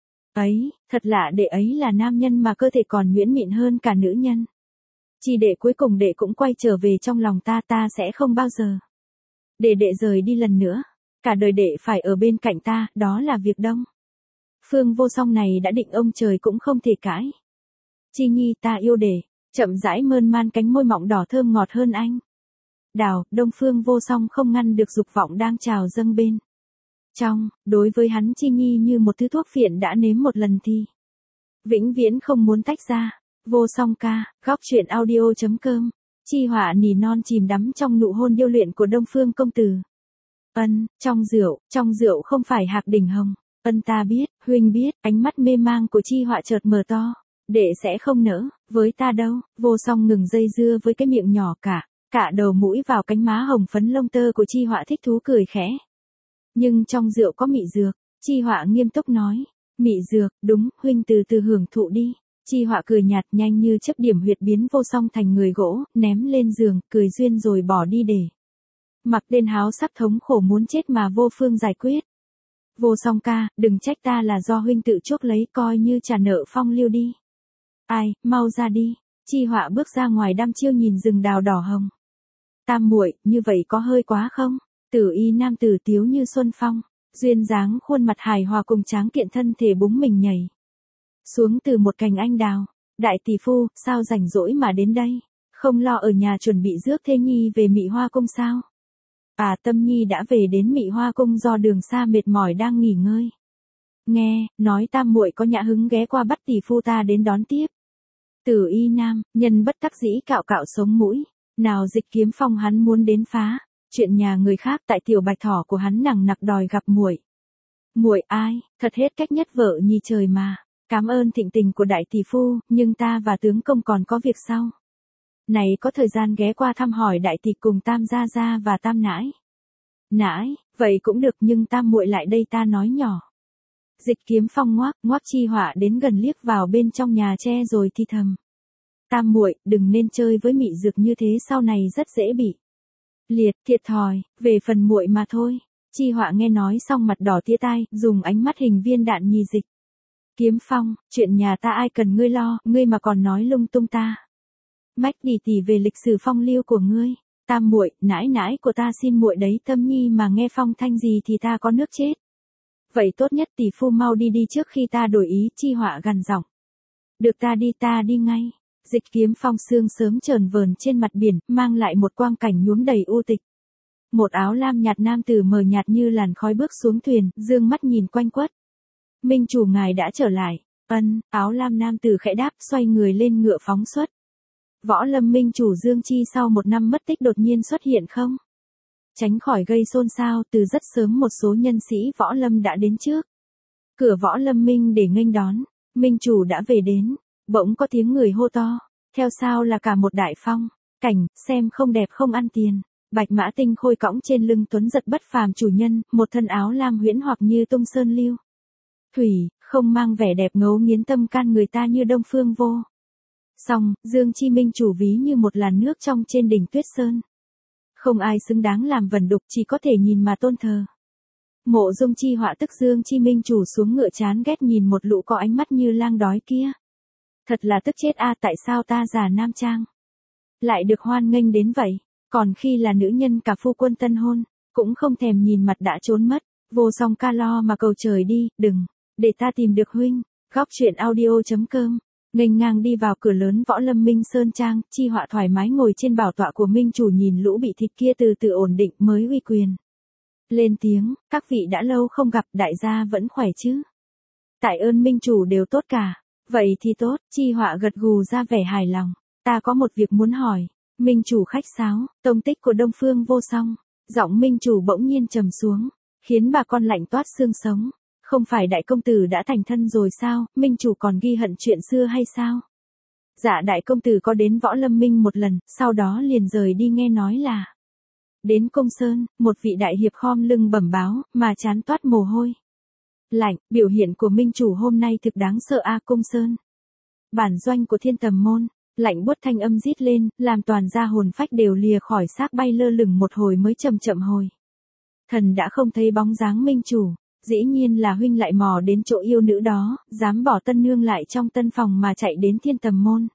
Ấy, thật lạ, đệ ấy là nam nhân mà cơ thể còn nhuyễn mịn hơn cả nữ nhân. Chi Đệ, cuối cùng đệ cũng quay trở về trong lòng ta, ta sẽ không bao giờ để đệ rời đi lần nữa. Cả đời đệ phải ở bên cạnh ta, đó là việc Đông Phương Vô Song này đã định, ông trời cũng không thể cãi. Chi Nhi, ta yêu đệ. Chậm rãi mơn man cánh môi mọng đỏ thơm ngọt hơn anh đào. Đông Phương Vô Song không ngăn được dục vọng đang trào dâng bên trong. Đối với hắn, Chi Nhi như một thứ thuốc phiện đã nếm một lần thì vĩnh viễn không muốn tách ra. Vô Song ca, góc truyện audio chấm com. Chi Họa nỉ non chìm đắm trong nụ hôn điêu luyện của Đông Phương công tử. Ân, trong rượu, trong rượu không phải hạc đỉnh hồng, Ân ta biết, huynh biết, ánh mắt mê mang của Chi Họa chợt mở to. Đệ sẽ không nỡ, với ta đâu. Vô Song ngừng dây dưa với cái miệng nhỏ cả, cả đầu mũi vào cánh má hồng phấn lông tơ của Chi Họa thích thú cười khẽ. Nhưng trong rượu có mị dược, Chi Họa nghiêm túc nói. Mị dược, đúng, huynh từ từ hưởng thụ đi. Chi Họa cười nhạt nhanh như chớp điểm huyệt biến Vô Song thành người gỗ, ném lên giường, cười duyên rồi bỏ đi để. Mặc lên háo sắc thống khổ muốn chết mà vô phương giải quyết. Vô Song ca, đừng trách ta là do huynh tự chuốc lấy, coi như trả nợ phong lưu đi. Ai, mau ra đi. Chi Họa bước ra ngoài đăm chiêu nhìn rừng đào đỏ hồng. Tam muội, như vậy có hơi quá không? Tử y nam tử tiếu như xuân phong, duyên dáng khuôn mặt hài hòa cùng tráng kiện thân thể búng mình nhảy xuống từ một cành anh đào. Đại tỷ phu, sao rảnh rỗi mà đến đây? Không lo ở nhà chuẩn bị rước thê nhi về Mị Hoa cung sao? À, Tâm Nhi đã về đến Mị Hoa cung do đường xa mệt mỏi đang nghỉ ngơi. Nghe, nói tam muội có nhã hứng ghé qua bắt tỷ phu ta đến đón tiếp. Tử y nam, nhân bất đắc dĩ cạo cạo sống mũi. Nào Dịch Kiếm Phong hắn muốn đến phá chuyện nhà người khác, tại tiểu bạch thỏ của hắn nằng nặc đòi gặp muội. Muội ai, thật hết cách nhất vợ nhi trời mà. Cảm ơn thịnh tình của đại tỷ phu, nhưng ta và tướng công còn có việc sau. Này có thời gian ghé qua thăm hỏi đại tỷ cùng tam gia gia và tam nãi. Nãi, vậy cũng được, nhưng tam muội lại đây ta nói nhỏ. Dịch Kiếm Phong ngoác, ngoác Chi Họa đến gần liếc vào bên trong nhà tre rồi thì thầm. Tam muội, đừng nên chơi với mị dược như thế, sau này rất dễ bị liệt, thiệt thòi, về phần muội mà thôi. Chi Họa nghe nói xong mặt đỏ tía tai, dùng ánh mắt hình viên đạn nhì Dịch Kiếm Phong, chuyện nhà ta ai cần ngươi lo, ngươi mà còn nói lung tung ta. Mách tỷ tỷ về lịch sử phong lưu của ngươi. Tam muội, nãi nãi của ta xin muội đấy, Tâm Nhi mà nghe phong thanh gì thì ta có nước chết. Vậy tốt nhất tỷ phu mau đi đi trước khi ta đổi ý. Chi Họa gằn giọng. Được, ta đi, ta đi ngay. Dịch Kiếm Phong sương sớm chờn vờn trên mặt biển, mang lại một quang cảnh nhuốm đầy u tịch. Một áo lam nhạt nam tử mờ nhạt như làn khói bước xuống thuyền, dương mắt nhìn quanh quất. Minh chủ ngài đã trở lại. Ân, áo lam nam tử khẽ đáp, xoay người lên ngựa phóng xuất. Võ Lâm Minh chủ Dương Chi sau một năm mất tích đột nhiên xuất hiện không? Tránh khỏi gây xôn xao, từ rất sớm một số nhân sĩ Võ Lâm đã đến trước cửa Võ Lâm Minh để nghênh đón. Minh chủ đã về đến. Bỗng có tiếng người hô to. Theo sau là cả một đại phong cảnh, xem không đẹp không ăn tiền. Bạch mã tinh khôi cõng trên lưng tuấn giật bất phàm chủ nhân, một thân áo lam huyễn hoặc như tung sơn lưu thủy, không mang vẻ đẹp ngấu nghiến tâm can người ta như Đông Phương Vô Song. Dương Chi Minh chủ ví như một làn nước trong trên đỉnh tuyết sơn. Không ai xứng đáng làm vần đục, chỉ có thể nhìn mà tôn thờ. Mộ Dung Chi Họa tức Dương Chi Minh chủ xuống ngựa chán ghét nhìn một lũ có ánh mắt như lang đói kia. Thật là tức chết a, tại sao ta già nam trang lại được hoan nghênh đến vậy, còn khi là nữ nhân cả phu quân tân hôn, cũng không thèm nhìn mặt đã trốn mất. Vô Song ca lo mà cầu trời đi, đừng, để ta tìm được huynh. Góc truyện audio chấm com. Nghênh ngang đi vào cửa lớn Võ Lâm Minh Sơn Trang, Chi Họa thoải mái ngồi trên bảo tọa của Minh chủ nhìn lũ bị thịt kia từ từ ổn định mới uy quyền. Lên tiếng, các vị đã lâu không gặp, đại gia vẫn khỏe chứ? Tại ơn Minh chủ đều tốt cả. Vậy thì tốt. Chi Họa gật gù ra vẻ hài lòng. Ta có một việc muốn hỏi. Minh chủ khách sáo, tông tích của Đông Phương Vô Song. Giọng Minh chủ bỗng nhiên trầm xuống, khiến bà con lạnh toát xương sống. Không phải đại công tử đã thành thân rồi sao, Minh chủ còn ghi hận chuyện xưa hay sao? Dạ, đại công tử có đến Võ Lâm Minh một lần, sau đó liền rời đi, nghe nói là đến Công Sơn. Một vị đại hiệp khom lưng bẩm báo, mà chán toát mồ hôi lạnh. Biểu hiện của Minh chủ hôm nay thực đáng sợ a. Công Sơn, bản doanh của Thiên Tầm môn. Lạnh buốt thanh âm rít lên, làm toàn gia hồn phách đều lìa khỏi xác bay lơ lửng một hồi mới chậm chậm hồi thần đã không thấy bóng dáng Minh chủ. Dĩ nhiên là huynh lại mò đến chỗ yêu nữ đó, dám bỏ tân nương lại trong tân phòng mà chạy đến Thiên Tầm môn.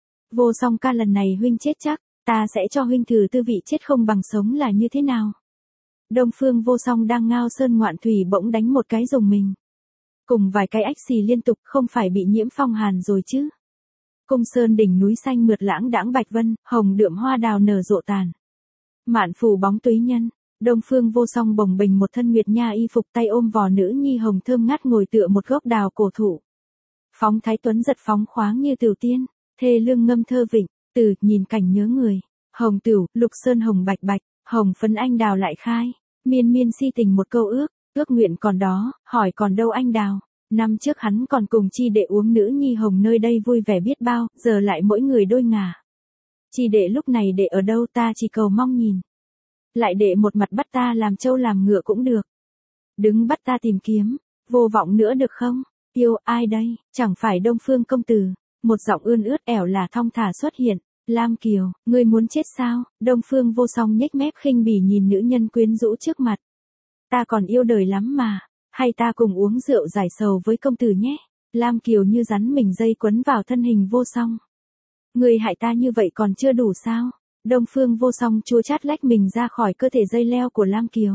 Vô Song ca, lần này huynh chết chắc, ta sẽ cho huynh thử tư vị chết không bằng sống là như thế nào. Đông Phương Vô Song đang ngao sơn ngoạn thủy bỗng đánh một cái rùng mình, cùng vài cái ách xì liên tục, không phải bị nhiễm phong hàn rồi chứ? Cung Sơn đỉnh núi xanh mượt lãng đãng bạch vân, hồng đượm hoa đào nở rộ tàn mạn phủ bóng túy nhân. Đông Phương Vô Song bồng bềnh một thân nguyệt nha y phục, tay ôm vò nữ nhi hồng thơm ngát ngồi tựa một gốc đào cổ thụ. Phóng thái tuấn giật phóng khoáng như tiểu tiên, thê lương ngâm thơ vịnh, từ nhìn cảnh nhớ người. Hồng tửu, lục sơn hồng bạch bạch, hồng phấn anh đào lại khai, miên miên si tình một câu ước. Ước nguyện còn đó, hỏi còn đâu anh Đào. Năm trước hắn còn cùng Chi Đệ uống nữ nhi hồng nơi đây vui vẻ biết bao, giờ lại mỗi người đôi ngả. Chi Đệ lúc này đệ ở đâu ta chỉ cầu mong nhìn. Lại đệ một mặt bắt ta làm trâu làm ngựa cũng được. Đứng bắt ta tìm kiếm, vô vọng nữa được không? Yêu ai đây, chẳng phải Đông Phương công tử. Một giọng ươn ướt ẻo là thong thả xuất hiện. Lam Kiều, ngươi muốn chết sao? Đông Phương Vô Song nhếch mép khinh bỉ nhìn nữ nhân quyến rũ trước mặt. Ta còn yêu đời lắm mà, hay ta cùng uống rượu giải sầu với công tử nhé. Lam Kiều như rắn mình dây quấn vào thân hình Vô Song. Ngươi hại ta như vậy còn chưa đủ sao? Đông Phương Vô Song chua chát lách mình ra khỏi cơ thể dây leo của Lam Kiều.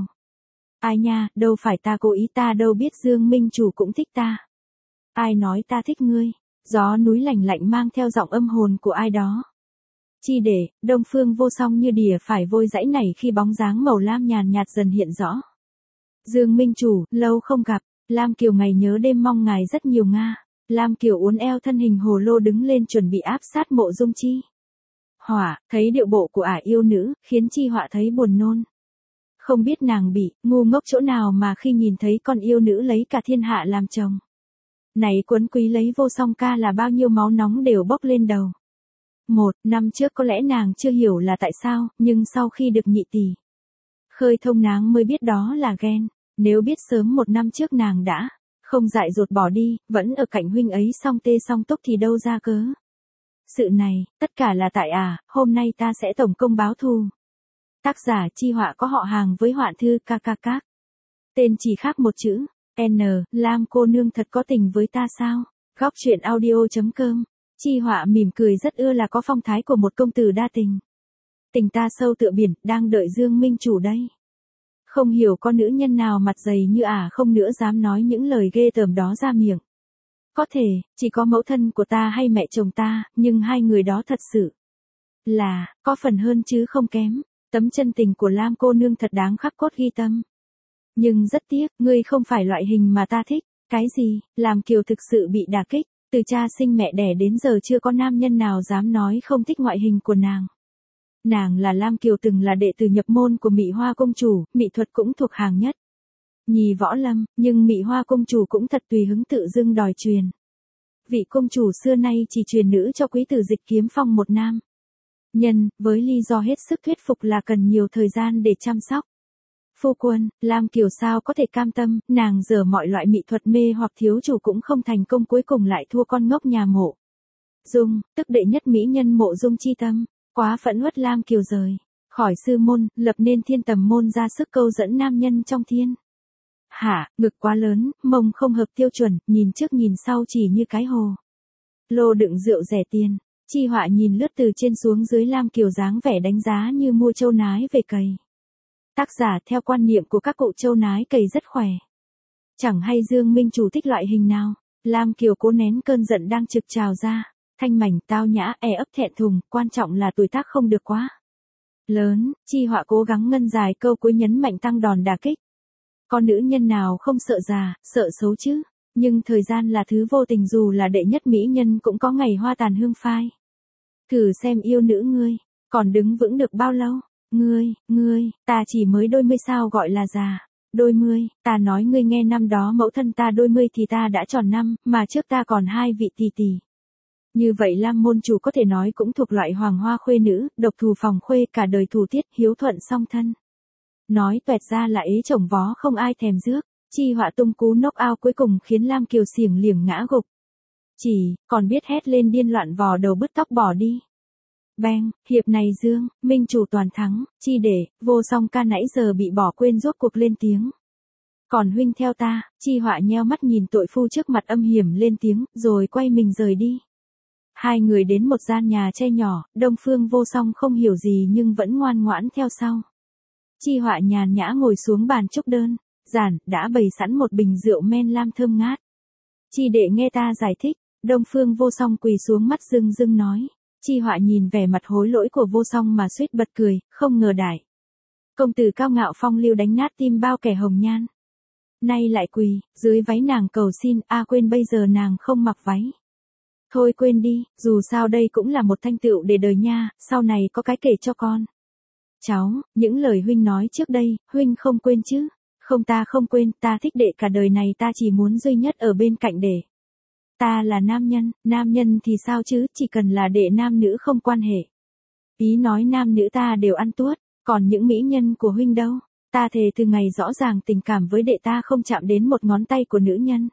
Ai nha, đâu phải ta cố ý, ta đâu biết Dương Minh Chủ cũng thích ta. Ai nói ta thích ngươi? Gió núi lạnh lạnh mang theo giọng âm hồn của ai đó. Chi Để, Đông Phương Vô Song như đìa phải vôi dãy này khi bóng dáng màu lam nhàn nhạt dần hiện rõ. Dương Minh Chủ, lâu không gặp, Lam Kiều ngày nhớ đêm mong ngài rất nhiều nga. Lam Kiều uốn eo thân hình hồ lô đứng lên chuẩn bị áp sát Mộ Dung Chi. Hỏa, thấy điệu bộ của ả yêu nữ, khiến Chi Họa thấy buồn nôn. Không biết nàng bị ngu ngốc chỗ nào mà khi nhìn thấy con yêu nữ lấy cả thiên hạ làm chồng. Này quấn quý lấy Vô Song ca là bao nhiêu máu nóng đều bốc lên đầu. Một năm trước có lẽ nàng chưa hiểu là tại sao, nhưng sau khi được nhị tỷ khơi thông nàng mới biết đó là ghen. Nếu biết sớm một năm trước nàng đã không dại dột bỏ đi, vẫn ở cạnh huynh ấy song tê song túc thì đâu ra cớ. Sự này, tất cả là tại à, hôm nay ta sẽ tổng công báo thù. Tác giả Chi Họa có họ hàng với Hoạn thư ca ca các. Tên chỉ khác một chữ, N, Lam cô nương thật có tình với ta sao? Góc truyện audio.com. Chi Họa mỉm cười rất ưa là có phong thái của một công tử đa tình. Tình ta sâu tựa biển, đang đợi Dương Minh Chủ đây. Không hiểu con nữ nhân nào mặt dày như ả không nữa dám nói những lời ghê tởm đó ra miệng. Có thể, chỉ có mẫu thân của ta hay mẹ chồng ta, nhưng hai người đó thật sự là, có phần hơn chứ không kém. Tấm chân tình của Lam cô nương thật đáng khắc cốt ghi tâm. Nhưng rất tiếc, ngươi không phải loại hình mà ta thích. Cái gì, làm Kiều thực sự bị đả kích. Từ cha sinh mẹ đẻ đến giờ chưa có nam nhân nào dám nói không thích ngoại hình của nàng. Nàng là Lam Kiều từng là đệ tử nhập môn của Mị Hoa Công Chủ, mỹ thuật cũng thuộc hàng nhất. Nhì võ lâm, nhưng Mị Hoa Công Chủ cũng thật tùy hứng tự dưng đòi truyền. Vị công chủ xưa nay chỉ truyền nữ cho quý tử Dịch Kiếm Phong một nam nhân, với lý do hết sức thuyết phục là cần nhiều thời gian để chăm sóc. Phu quân, Lam Kiều sao có thể cam tâm, nàng dở mọi loại mỹ thuật mê hoặc thiếu chủ cũng không thành công, cuối cùng lại thua con ngốc nhà Mộ Dung, tức đệ nhất mỹ nhân Mộ Dung chi tâm. Quá phẫn uất Lam Kiều rời khỏi sư môn, lập nên Thiên Tầm môn ra sức câu dẫn nam nhân trong thiên hạ, ngực quá lớn, mông không hợp tiêu chuẩn, nhìn trước nhìn sau chỉ như cái hồ lô đựng rượu rẻ tiền. Chi Họa nhìn lướt từ trên xuống dưới Lam Kiều dáng vẻ đánh giá như mua trâu nái về cày. Tác giả theo quan niệm của các cụ trâu nái cày rất khỏe. Chẳng hay Dương Minh Chủ thích loại hình nào. Lam Kiều cố nén cơn giận đang trực trào ra. Thanh mảnh, tao nhã, e ấp thẹn thùng, quan trọng là tuổi tác không được quá lớn. Chi Họa cố gắng ngân dài câu cuối nhấn mạnh tăng đòn đả kích. Con nữ nhân nào không sợ già, sợ xấu chứ. Nhưng thời gian là thứ vô tình, dù là đệ nhất mỹ nhân cũng có ngày hoa tàn hương phai. Thử xem yêu nữ ngươi, còn đứng vững được bao lâu? Ngươi, ngươi, ta chỉ mới đôi mươi sao gọi là già. Đôi mươi, ta nói ngươi nghe, năm đó mẫu thân ta đôi mươi thì ta đã tròn năm, mà trước ta còn hai vị tỷ tỷ. Như vậy Lam môn chủ có thể nói cũng thuộc loại hoàng hoa khuê nữ, độc thù phòng khuê, cả đời thủ tiết, hiếu thuận song thân. Nói toẹt ra là ế chồng vó không ai thèm rước. Chi Họa tung cú knock out cuối cùng khiến Lam Kiều xiềng liềng ngã gục. Chỉ, còn biết hét lên điên loạn vò đầu bứt tóc bỏ đi. Bang, hiệp này Dương, Minh Chủ toàn thắng. Chi Để, Vô Song ca nãy giờ bị bỏ quên rốt cuộc lên tiếng. Còn huynh theo ta. Chi Họa nheo mắt nhìn tội phu trước mặt âm hiểm lên tiếng, rồi quay mình rời đi. Hai người đến một gian nhà tre nhỏ, Đông Phương Vô Song không hiểu gì nhưng vẫn ngoan ngoãn theo sau. Chi Họa nhàn nhã ngồi xuống bàn trúc đơn giản, đã bày sẵn một bình rượu men lam thơm ngát. Chi Đệ nghe ta giải thích. Đông Phương Vô Song quỳ xuống, mắt rưng rưng nói. Chi Họa nhìn vẻ mặt hối lỗi của Vô Song mà suýt bật cười, không ngờ đại công tử cao ngạo phong lưu đánh nát tim bao kẻ hồng nhan. Nay lại quỳ dưới váy nàng cầu xin, a à, quên bây giờ nàng không mặc váy. Thôi quên đi, dù sao đây cũng là một thanh tựu để đời nha, sau này có cái kể cho con cháu. Những lời huynh nói trước đây, huynh không quên chứ? Không ta không quên, ta thích đệ cả đời này ta chỉ muốn duy nhất ở bên cạnh đệ. Ta là nam nhân, nam nhân thì sao chứ, chỉ cần là đệ nam nữ không quan hệ. Ý nói nam nữ ta đều ăn tuốt, còn những mỹ nhân của huynh đâu, ta thề từ ngày rõ ràng tình cảm với đệ ta không chạm đến một ngón tay của nữ nhân.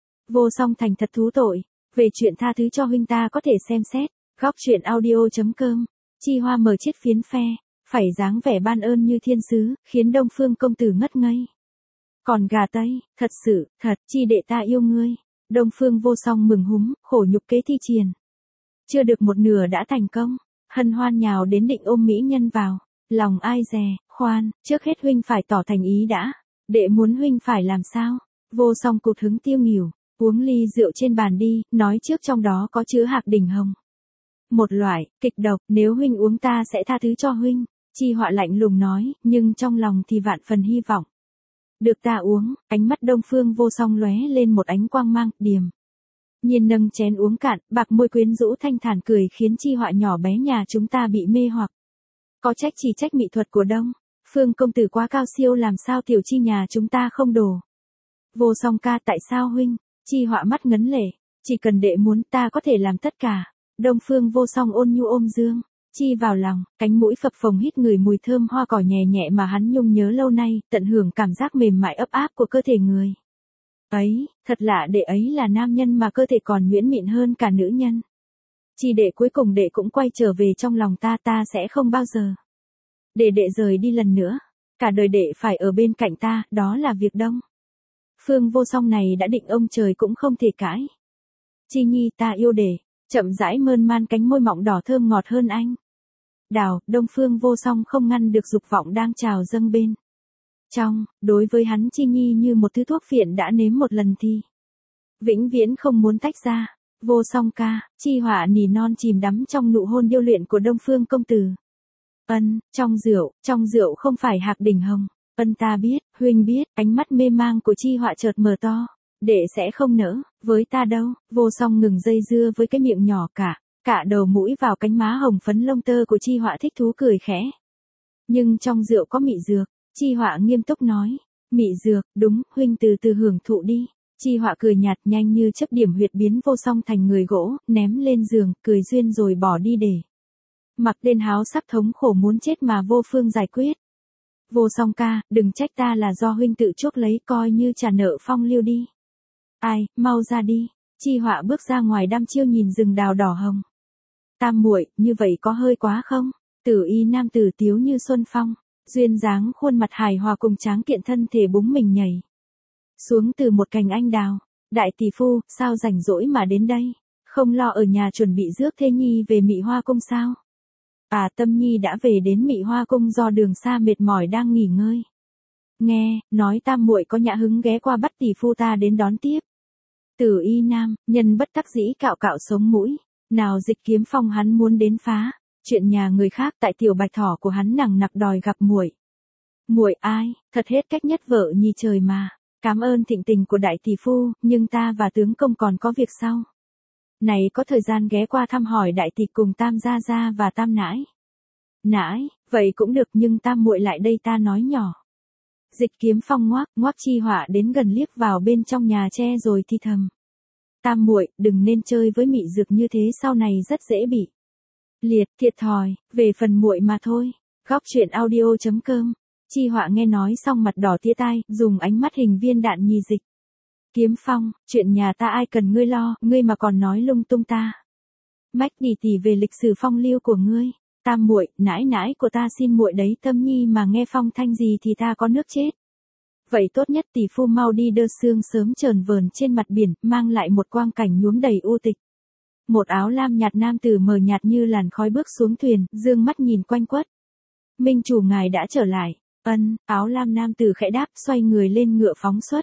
Vô Song thành thật thú tội, về chuyện tha thứ cho huynh ta có thể xem xét, góc truyện audio chấm com, Chi Hoa mở chiếc phiến phe, phải dáng vẻ ban ơn như thiên sứ, khiến Đông Phương công tử ngất ngây. Còn gà Tây, thật sự, thật, chi đệ ta yêu ngươi. Đông Phương Vô Song mừng húm, khổ nhục kế thi triển. Chưa được một nửa đã thành công, hân hoan nhào đến định ôm mỹ nhân vào, lòng ai dè, khoan, trước hết huynh phải tỏ thành ý đã, đệ muốn huynh phải làm sao? Vô Song cụt hứng tiêu nghỉu, uống ly rượu trên bàn đi, nói trước trong đó có chứa hạc đỉnh hồng. Một loại, kịch độc, nếu huynh uống ta sẽ tha thứ cho huynh, Chi Họa lạnh lùng nói, nhưng trong lòng thì vạn phần hy vọng. Được ta uống, ánh mắt Đông Phương Vô Song lóe lên một ánh quang mang, điềm nhiên nâng chén uống cạn, bạc môi quyến rũ thanh thản cười khiến Chi Họa nhỏ bé nhà chúng ta bị mê hoặc. Có trách chỉ trách mỹ thuật của Đông Phương công tử quá cao siêu, làm sao tiểu Chi nhà chúng ta không đổ. Vô Song ca, tại sao huynh? Chi Họa mắt ngấn lệ, chỉ cần đệ muốn ta có thể làm tất cả. Đông Phương Vô Song ôn nhu ôm Dương Chi vào lòng, cánh mũi phập phồng hít người mùi thơm hoa cỏ nhẹ nhẹ mà hắn nhung nhớ lâu nay, tận hưởng cảm giác mềm mại ấp áp của cơ thể người. Ấy, thật lạ, đệ ấy là nam nhân mà cơ thể còn nhuyễn mịn hơn cả nữ nhân. Chi đệ cuối cùng đệ cũng quay trở về trong lòng ta, ta sẽ không bao giờ để đệ rời đi lần nữa. Cả đời đệ phải ở bên cạnh ta, đó là việc Đông Phương Vô Song này đã định ông trời cũng không thể cãi. Chi nhi, ta yêu đệ. Chậm rãi mơn man cánh môi mọng đỏ thơm ngọt hơn anh đào. Đông Phương Vô Song không ngăn được dục vọng đang trào dâng bên trong, đối với hắn Chi nhi như một thứ thuốc phiện đã nếm một lần thì vĩnh viễn không muốn tách ra. Vô Song ca, Chi Họa nỉ non chìm đắm trong nụ hôn điêu luyện của Đông Phương công tử. Ân, trong rượu, trong rượu không phải hạc đỉnh hồng. Ân, ta biết, huynh biết. Ánh mắt mê mang của Chi Họa chợt mở to. Đệ sẽ không nỡ với ta đâu. Vô Song ngừng dây dưa với cái miệng nhỏ, cả cả đầu mũi vào cánh má hồng phấn lông tơ của Chi Họa, thích thú cười khẽ. Nhưng trong rượu có mị dược. Chi Họa nghiêm túc nói. Mị dược, đúng, huynh từ từ hưởng thụ đi. Chi Họa cười nhạt, nhanh như chớp điểm huyệt biến Vô Song thành người gỗ, ném lên giường, cười duyên rồi bỏ đi để mặc tên háo sắc thống khổ muốn chết mà vô phương giải quyết. Vô Song ca, đừng trách ta, là do huynh tự chuốc lấy, coi như trả nợ phong lưu đi. Ai, mau ra đi. Chi Họa bước ra ngoài đăm chiêu nhìn rừng đào đỏ hồng. Tam muội, như vậy có hơi quá không? Tử y nam tử tiếu như xuân phong, duyên dáng khuôn mặt hài hòa cùng tráng kiện thân thể búng mình nhảy xuống từ một cành anh đào. Đại tỷ phu, sao rảnh rỗi mà đến đây? Không lo ở nhà chuẩn bị rước thê nhi về Mị Hoa cung sao? À, Tâm Nhi đã về đến Mị Hoa cung do đường xa mệt mỏi đang nghỉ ngơi. Nghe nói tam muội có nhã hứng ghé qua bắt tỷ phu ta đến đón tiếp. Tử y nam, nhân bất đắc dĩ cạo cạo sống mũi. Nào Dịch Kiếm Phong hắn muốn đến phá chuyện nhà người khác, tại tiểu bạch thỏ của hắn nằng nặc đòi gặp muội. Muội ai, thật hết cách nhất vợ nhi trời mà. Cảm ơn thịnh tình của đại tỷ phu, nhưng ta và tướng công còn có việc sau này có thời gian ghé qua thăm hỏi đại tỷ cùng tam gia gia và tam nãi. Nãi, vậy cũng được, nhưng tam muội lại đây ta nói nhỏ. Dịch Kiếm Phong ngoác ngoác. Chi Họa đến gần liếc vào bên trong nhà tre rồi thì thầm. Tam muội, đừng nên chơi với mị dược như thế, sau này rất dễ bị liệt, thiệt thòi. Về phần muội mà thôi. Góc truyện audio chấm com. Chi Họa nghe nói xong mặt đỏ tía tai, dùng ánh mắt hình viên đạn nhì Dịch Kiếm Phong, chuyện nhà ta ai cần ngươi lo, ngươi mà còn nói lung tung ta mách tỉ tỉ về lịch sử phong lưu của ngươi. Tam muội, nãi nãi của ta xin muội đấy, Tâm Nhi mà nghe phong thanh gì thì ta có nước chết. Vậy tốt nhất tỷ phu mau đi đơ sương sớm trờn vờn trên mặt biển, mang lại một quang cảnh nhuốm đầy u tịch. Một áo lam nhạt nam tử mờ nhạt như làn khói bước xuống thuyền, dương mắt nhìn quanh quất. Minh chủ ngài đã trở lại. Ân, áo lam nam tử khẽ đáp, xoay người lên ngựa phóng xuất.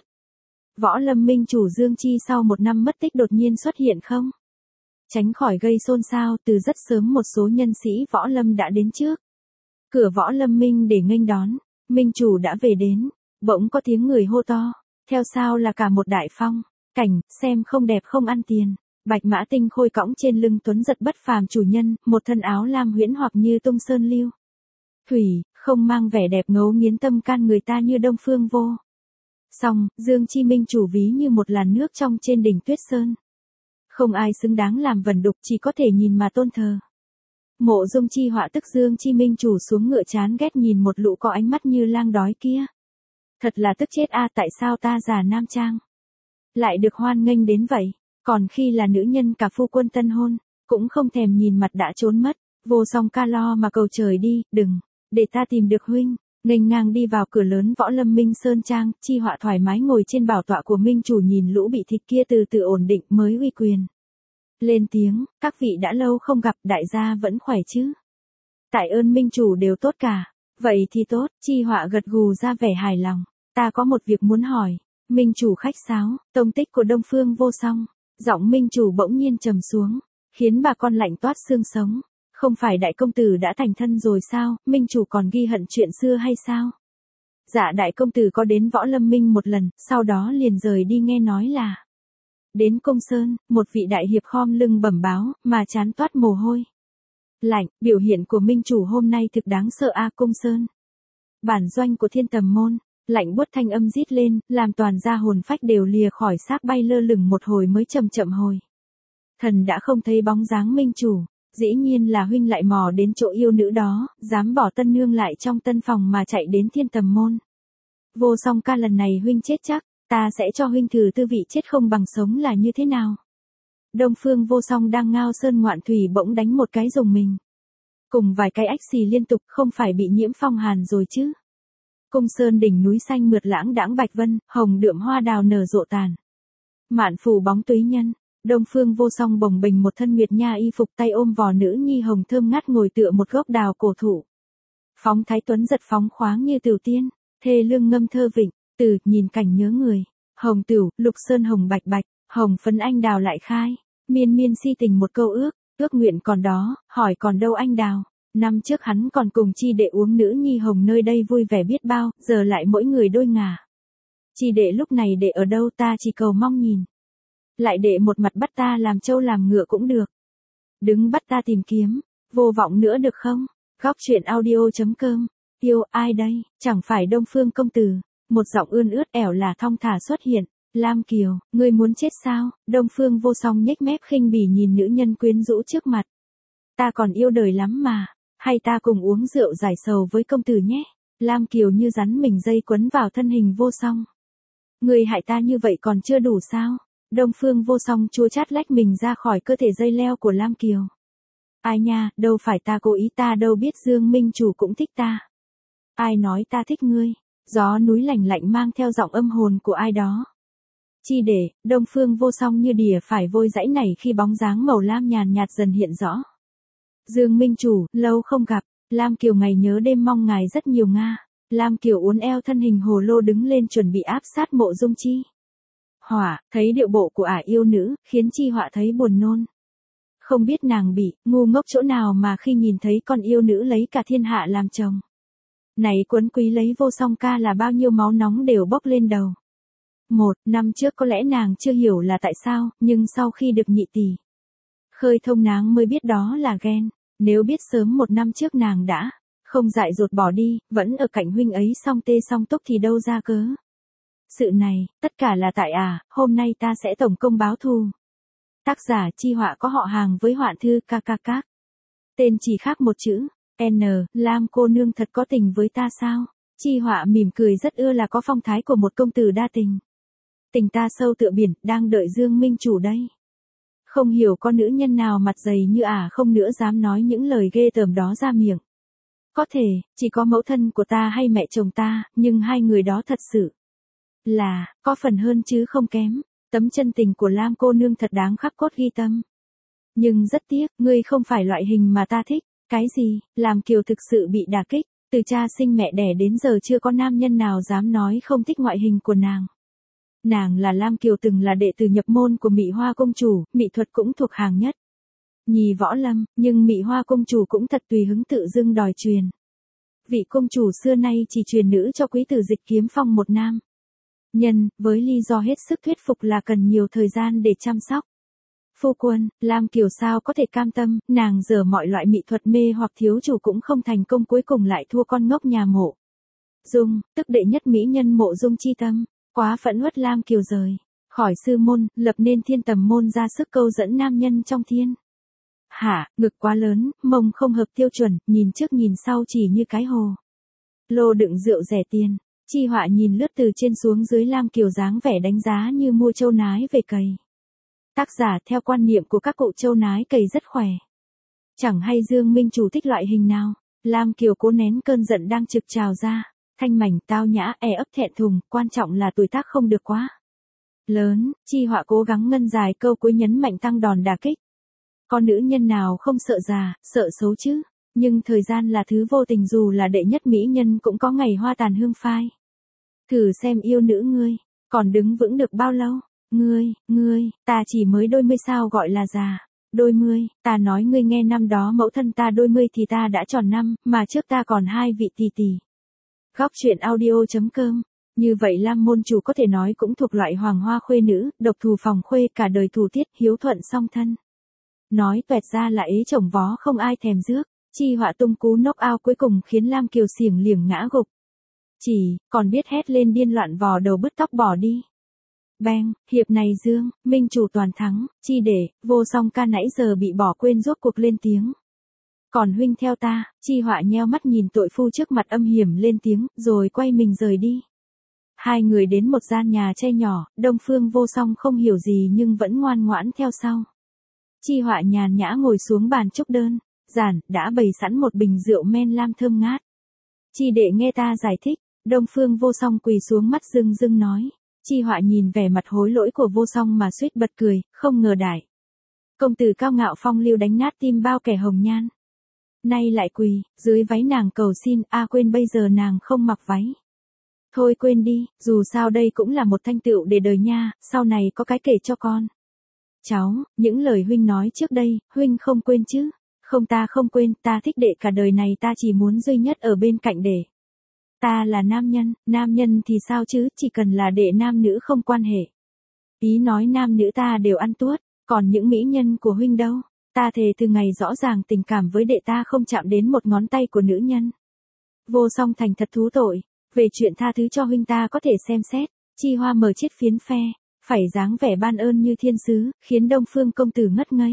Võ Lâm minh chủ Dương Chi sau một năm mất tích đột nhiên xuất hiện không? Tránh khỏi gây xôn xao, từ rất sớm một số nhân sĩ Võ Lâm đã đến trước cửa Võ Lâm minh để nghênh đón. Minh chủ đã về đến. Bỗng có tiếng người hô to. Theo sau là cả một đại phong cảnh, xem không đẹp không ăn tiền. Bạch mã tinh khôi cõng trên lưng tuấn giật bất phàm chủ nhân, một thân áo lam huyễn hoặc như tung sơn lưu thủy, không mang vẻ đẹp ngấu nghiến tâm can người ta như Đông Phương Vô Xong, Dương Chi Minh chủ ví như một làn nước trong trên đỉnh Tuyết Sơn. Không ai xứng đáng làm vần đục, chỉ có thể nhìn mà tôn thờ. Mộ Dung Chi Họa tức Dương Chi Minh chủ xuống ngựa chán ghét nhìn một lũ có ánh mắt như lang đói kia. Thật là tức chết a, tại sao ta già nam trang lại được hoan nghênh đến vậy, còn khi là nữ nhân cả phu quân tân hôn, cũng không thèm nhìn mặt đã trốn mất. Vô Song Ca lo mà cầu trời đi, đừng, để ta tìm được huynh. Nghênh ngang đi vào cửa lớn Võ Lâm Minh Sơn Trang, Chi Họa thoải mái ngồi trên bảo tọa của Minh chủ nhìn lũ bị thịt kia từ từ ổn định mới uy quyền. Lên tiếng, các vị đã lâu không gặp, đại gia vẫn khỏe chứ? Tại ơn Minh chủ đều tốt cả. Vậy thì tốt, Chi Họa gật gù ra vẻ hài lòng. Ta có một việc muốn hỏi. Minh chủ khách sáo, tông tích của Đông Phương Vô Song. Giọng Minh chủ bỗng nhiên trầm xuống, khiến bà con lạnh toát xương sống. Không phải đại công tử đã thành thân rồi sao, Minh chủ còn ghi hận chuyện xưa hay sao? Dạ đại công tử có đến Võ Lâm Minh một lần, sau đó liền rời đi, nghe nói là đến Công Sơn, một vị đại hiệp khom lưng bẩm báo, mà chán toát mồ hôi lạnh. Biểu hiện của Minh chủ hôm nay thực đáng sợ a. Công Sơn, bản doanh của Thiên Tầm môn. Lạnh buốt thanh âm rít lên, làm toàn gia hồn phách đều lìa khỏi xác bay lơ lửng một hồi mới chậm chậm hồi. Thần đã không thấy bóng dáng Minh chủ, dĩ nhiên là huynh lại mò đến chỗ yêu nữ đó, dám bỏ tân nương lại trong tân phòng mà chạy đến Thiên Tầm môn. Vô Song Ca, lần này huynh chết chắc, ta sẽ cho huynh thử tư vị chết không bằng sống là như thế nào. Đông Phương Vô Song đang ngao sơn ngoạn thủy bỗng đánh một cái rùng mình, cùng vài cái ách xì liên tục, không phải bị nhiễm phong hàn rồi chứ. Công Sơn đỉnh núi xanh mượt lãng đãng bạch vân, hồng đượm hoa đào nở rộ tàn. Mạn phủ bóng túy nhân, Đông Phương Vô Song bồng bềnh một thân nguyệt nha y phục, tay ôm vò nữ nhi hồng thơm ngát ngồi tựa một gốc đào cổ thụ. Phóng thái tuấn giật phóng khoáng như tiểu tiên, thê lương ngâm thơ vịnh, từ nhìn cảnh nhớ người. Hồng tửu, lục sơn hồng bạch bạch, hồng phấn anh đào lại khai, miên miên si tình một câu ước, ước nguyện còn đó, hỏi còn đâu anh đào. Năm trước hắn còn cùng Chi Đệ uống nữ nhi hồng nơi đây vui vẻ biết bao, giờ lại mỗi người đôi ngả. Chi Đệ lúc này để ở đâu, ta chỉ cầu mong nhìn. Lại để một mặt bắt ta làm trâu làm ngựa cũng được. Đứng bắt ta tìm kiếm, vô vọng nữa được không? Góc truyện audio chấm com. Yêu ai đây, chẳng phải Đông Phương công tử. Một giọng ươn ướt ẻo là thong thả xuất hiện. Lam Kiều, ngươi muốn chết sao? Đông Phương Vô Song nhếch mép khinh bỉ nhìn nữ nhân quyến rũ trước mặt. Ta còn yêu đời lắm mà. Hay ta cùng uống rượu giải sầu với công tử nhé. Lam Kiều như rắn mình dây quấn vào thân hình Vô Song. Người hại ta như vậy còn chưa đủ sao? Đông Phương Vô Song chua chát lách mình ra khỏi cơ thể dây leo của Lam Kiều. Ai nha, đâu phải ta cố ý, ta đâu biết Dương Minh chủ cũng thích ta. Ai nói ta thích ngươi? Gió núi lạnh lạnh mang theo giọng âm hồn của ai đó. Chi Để, Đông Phương Vô Song như đìa phải vôi dãy này khi bóng dáng màu lam nhàn nhạt dần hiện rõ. Dương Minh chủ, lâu không gặp, Lam Kiều ngày nhớ đêm mong ngài rất nhiều nga. Lam Kiều uốn eo thân hình hồ lô đứng lên chuẩn bị áp sát Mộ Dung Chi Họa, thấy điệu bộ của ả yêu nữ, khiến Chi Họa thấy buồn nôn. Không biết nàng bị ngu ngốc chỗ nào mà khi nhìn thấy con yêu nữ lấy cả thiên hạ làm chồng. Này quấn quý lấy Vô Song Ca là bao nhiêu máu nóng đều bốc lên đầu. Một năm trước có lẽ nàng chưa hiểu là tại sao, nhưng sau khi được nhị tỷ khơi thông nàng mới biết đó là ghen. Nếu biết sớm một năm trước nàng đã không dại dột bỏ đi, vẫn ở cạnh huynh ấy song tê song túc thì đâu ra cớ. Sự này, tất cả là tại à, hôm nay ta sẽ tổng công báo thù. Tác giả Chi Họa có họ hàng với Hoạn thư ca ca các. Tên chỉ khác một chữ, N, Lam cô nương thật có tình với ta sao? Chi Họa mỉm cười rất ưa là có phong thái của một công tử đa tình. Tình ta sâu tựa biển, đang đợi Dương Minh chủ đây. Không hiểu con nữ nhân nào mặt dày như ả à không nữa dám nói những lời ghê tởm đó ra miệng. Có thể, chỉ có mẫu thân của ta hay mẹ chồng ta, nhưng hai người đó thật sự là, có phần hơn chứ không kém. Tấm chân tình của Lam cô nương thật đáng khắc cốt ghi tâm. Nhưng rất tiếc, ngươi không phải loại hình mà ta thích. Cái gì, làm Kiều thực sự bị đả kích. Từ cha sinh mẹ đẻ đến giờ chưa có nam nhân nào dám nói không thích ngoại hình của nàng. Nàng là Lam Kiều từng là đệ tử nhập môn của Mị Hoa công chủ, mỹ thuật cũng thuộc hàng nhất nhì võ lâm, nhưng Mị Hoa công chủ cũng thật tùy hứng tự dưng đòi truyền. Vị công chủ xưa nay chỉ truyền nữ cho quý tử Dịch Kiếm Phong một nam nhân, với lý do hết sức thuyết phục là cần nhiều thời gian để chăm sóc. Phu quân, Lam Kiều sao có thể cam tâm, nàng dở mọi loại mỹ thuật mê hoặc thiếu chủ cũng không thành công, cuối cùng lại thua con ngốc nhà Mộ Dung, tức đệ nhất mỹ nhân Mộ Dung chi tâm. Quá phẫn uất Lam Kiều rời khỏi sư môn, lập nên Thiên Tầm môn ra sức câu dẫn nam nhân trong thiên hạ, ngực quá lớn, mông không hợp tiêu chuẩn, nhìn trước nhìn sau chỉ như cái hồ lô đựng rượu rẻ tiền. Chi Họa nhìn lướt từ trên xuống dưới Lam Kiều dáng vẻ đánh giá như mua trâu nái về cày. Tác giả theo quan niệm của các cụ trâu nái cày rất khỏe. Chẳng hay Dương Minh Chủ thích loại hình nào. Lam Kiều cố nén cơn giận đang trực trào ra. Thanh mảnh tao nhã e ấp thẹn thùng, quan trọng là tuổi tác không được quá lớn. Chi Họa cố gắng ngân dài câu cuối nhấn mạnh tăng đòn đả kích. Con nữ nhân nào không sợ già, sợ xấu chứ. Nhưng thời gian là thứ vô tình, dù là đệ nhất mỹ nhân cũng có ngày hoa tàn hương phai. Thử xem yêu nữ ngươi, còn đứng vững được bao lâu? Ngươi, ngươi, ta chỉ mới đôi mươi sao gọi là già. Đôi mươi, ta nói ngươi nghe, năm đó mẫu thân ta đôi mươi thì ta đã tròn năm, mà trước ta còn hai vị tỷ tỷ. Góc truyện audio chấm com. Như vậy Lam môn chủ có thể nói cũng thuộc loại hoàng hoa khuê nữ, độc thù phòng khuê, cả đời thù tiết, hiếu thuận song thân. Nói tuẹt ra là ế chồng vó không ai thèm rước. Chi Họa tung cú knock out cuối cùng khiến Lam Kiều xiềng liềng ngã gục. Chỉ, còn biết hét lên điên loạn vò đầu bứt tóc bỏ đi. Bang, hiệp này Dương, Minh Chủ toàn thắng, Chi Đệ, Vô Song Ca nãy giờ bị bỏ quên rốt cuộc lên tiếng. Còn huynh theo ta, Chi Họa nheo mắt nhìn tội phu trước mặt âm hiểm lên tiếng, rồi quay mình rời đi. Hai người đến một gian nhà tre nhỏ, Đông Phương Vô Song không hiểu gì nhưng vẫn ngoan ngoãn theo sau. Chi Họa nhàn nhã ngồi xuống bàn chúc đơn. Giản, đã bày sẵn một bình rượu men lam thơm ngát. Chi Đệ nghe ta giải thích. Đông Phương Vô Song quỳ xuống, mắt rưng rưng nói. Chi Họa nhìn vẻ mặt hối lỗi của Vô Song mà suýt bật cười, không ngờ đại công tử cao ngạo phong lưu đánh nát tim bao kẻ hồng nhan. Nay lại quỳ, dưới váy nàng cầu xin, a à, quên bây giờ nàng không mặc váy. Thôi quên đi, dù sao đây cũng là một thanh tựu để đời nha, sau này có cái kể cho con. Cháu, những lời huynh nói trước đây, huynh không quên chứ? Không, ta không quên, ta thích đệ cả đời này, ta chỉ muốn duy nhất ở bên cạnh đệ. Ta là nam nhân, nam nhân thì sao chứ, chỉ cần là đệ nam nữ không quan hệ. Ý nói nam nữ ta đều ăn tuốt, còn những mỹ nhân của huynh đâu, ta thề từ ngày rõ ràng tình cảm với đệ ta không chạm đến một ngón tay của nữ nhân. Vô Song thành thật thú tội, về chuyện tha thứ cho huynh ta có thể xem xét. Chi Hoa mở chiếc phiến phe, phải dáng vẻ ban ơn như thiên sứ, khiến Đông Phương công tử ngất ngây.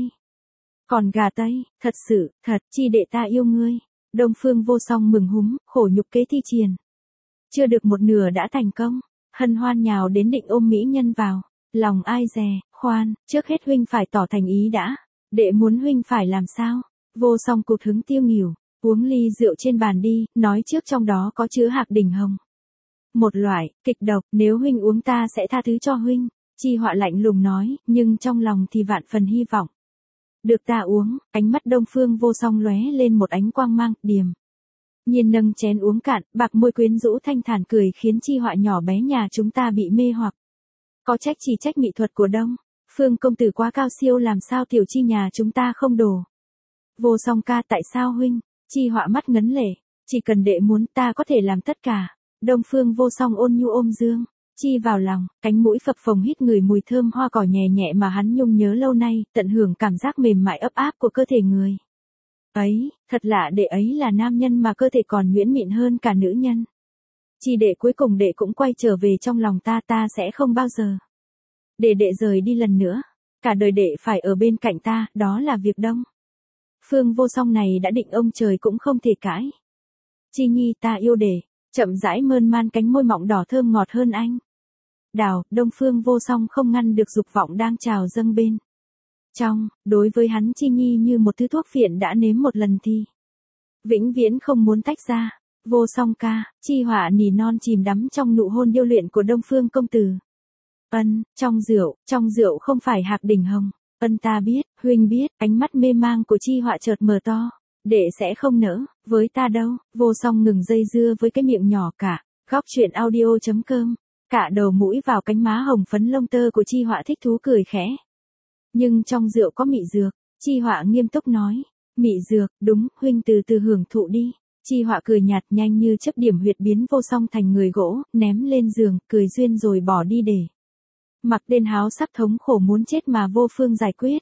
Còn gà Tây, thật sự, thật, Chi Đệ ta yêu ngươi. Đông Phương Vô Song mừng húm, khổ nhục kế thi triển. Chưa được một nửa đã thành công, hân hoan nhào đến định ôm mỹ nhân vào. Lòng ai dè, khoan, trước hết huynh phải tỏ thành ý đã. Đệ muốn huynh phải làm sao? Vô Song cụt hứng tiêu nghỉu, uống ly rượu trên bàn đi, nói trước trong đó có chứa hạc đỉnh hồng. Một loại, kịch độc, nếu huynh uống ta sẽ tha thứ cho huynh. Chi Họa lạnh lùng nói, nhưng trong lòng thì vạn phần hy vọng. Được ta uống, ánh mắt Đông Phương Vô Song lóe lên một ánh quang mang, điềm nhiên nâng chén uống cạn, bạc môi quyến rũ thanh thản cười khiến Chi Họa nhỏ bé nhà chúng ta bị mê hoặc. Có trách chỉ trách mỹ thuật của Đông Phương công tử quá cao siêu, làm sao tiểu Chi nhà chúng ta không đổ. Vô Song ca, tại sao huynh? Chi Họa mắt ngấn lệ, chỉ cần đệ muốn ta có thể làm tất cả. Đông Phương Vô Song ôn nhu ôm Dương Chi vào lòng, cánh mũi phập phồng hít người mùi thơm hoa cỏ nhẹ nhẹ mà hắn nhung nhớ lâu nay, tận hưởng cảm giác mềm mại ấp áp của cơ thể người. Ấy, thật lạ, đệ ấy là nam nhân mà cơ thể còn nhuyễn mịn hơn cả nữ nhân. Chi Đệ cuối cùng đệ cũng quay trở về trong lòng ta, ta sẽ không bao giờ để đệ rời đi lần nữa. Cả đời đệ phải ở bên cạnh ta, đó là việc Đông Phương Vô Song này đã định, ông trời cũng không thể cãi. Chi Nhi, ta yêu đệ. Chậm rãi mơn man cánh môi mọng đỏ thơm ngọt hơn anh đào. Đông Phương Vô Song không ngăn được dục vọng đang trào dâng bên trong. Đối với hắn Chi Nhi như một thứ thuốc phiện, đã nếm một lần thì vĩnh viễn không muốn tách ra. Vô Song ca, Chi Họa nỉ non chìm đắm trong nụ hôn điêu luyện của Đông Phương công tử. Ân, trong rượu, trong rượu không phải hạc đỉnh hồng. Ân, ta biết, huynh biết. Ánh mắt mê mang của Chi Họa chợt mở to. Đệ sẽ không nỡ với ta đâu. Vô Song ngừng dây dưa với cái miệng nhỏ cả. Góc truyện audio chấm com. Cả đầu mũi vào cánh má hồng phấn lông tơ của Chi Họa, thích thú cười khẽ. Nhưng trong rượu có mị dược. Chi Họa nghiêm túc nói. Mị dược, đúng, huynh từ từ hưởng thụ đi. Chi Họa cười nhạt, nhanh như chớp điểm huyệt biến Vô Song thành người gỗ, ném lên giường, cười duyên rồi bỏ đi để mặc tên háo sắc thống khổ muốn chết mà vô phương giải quyết.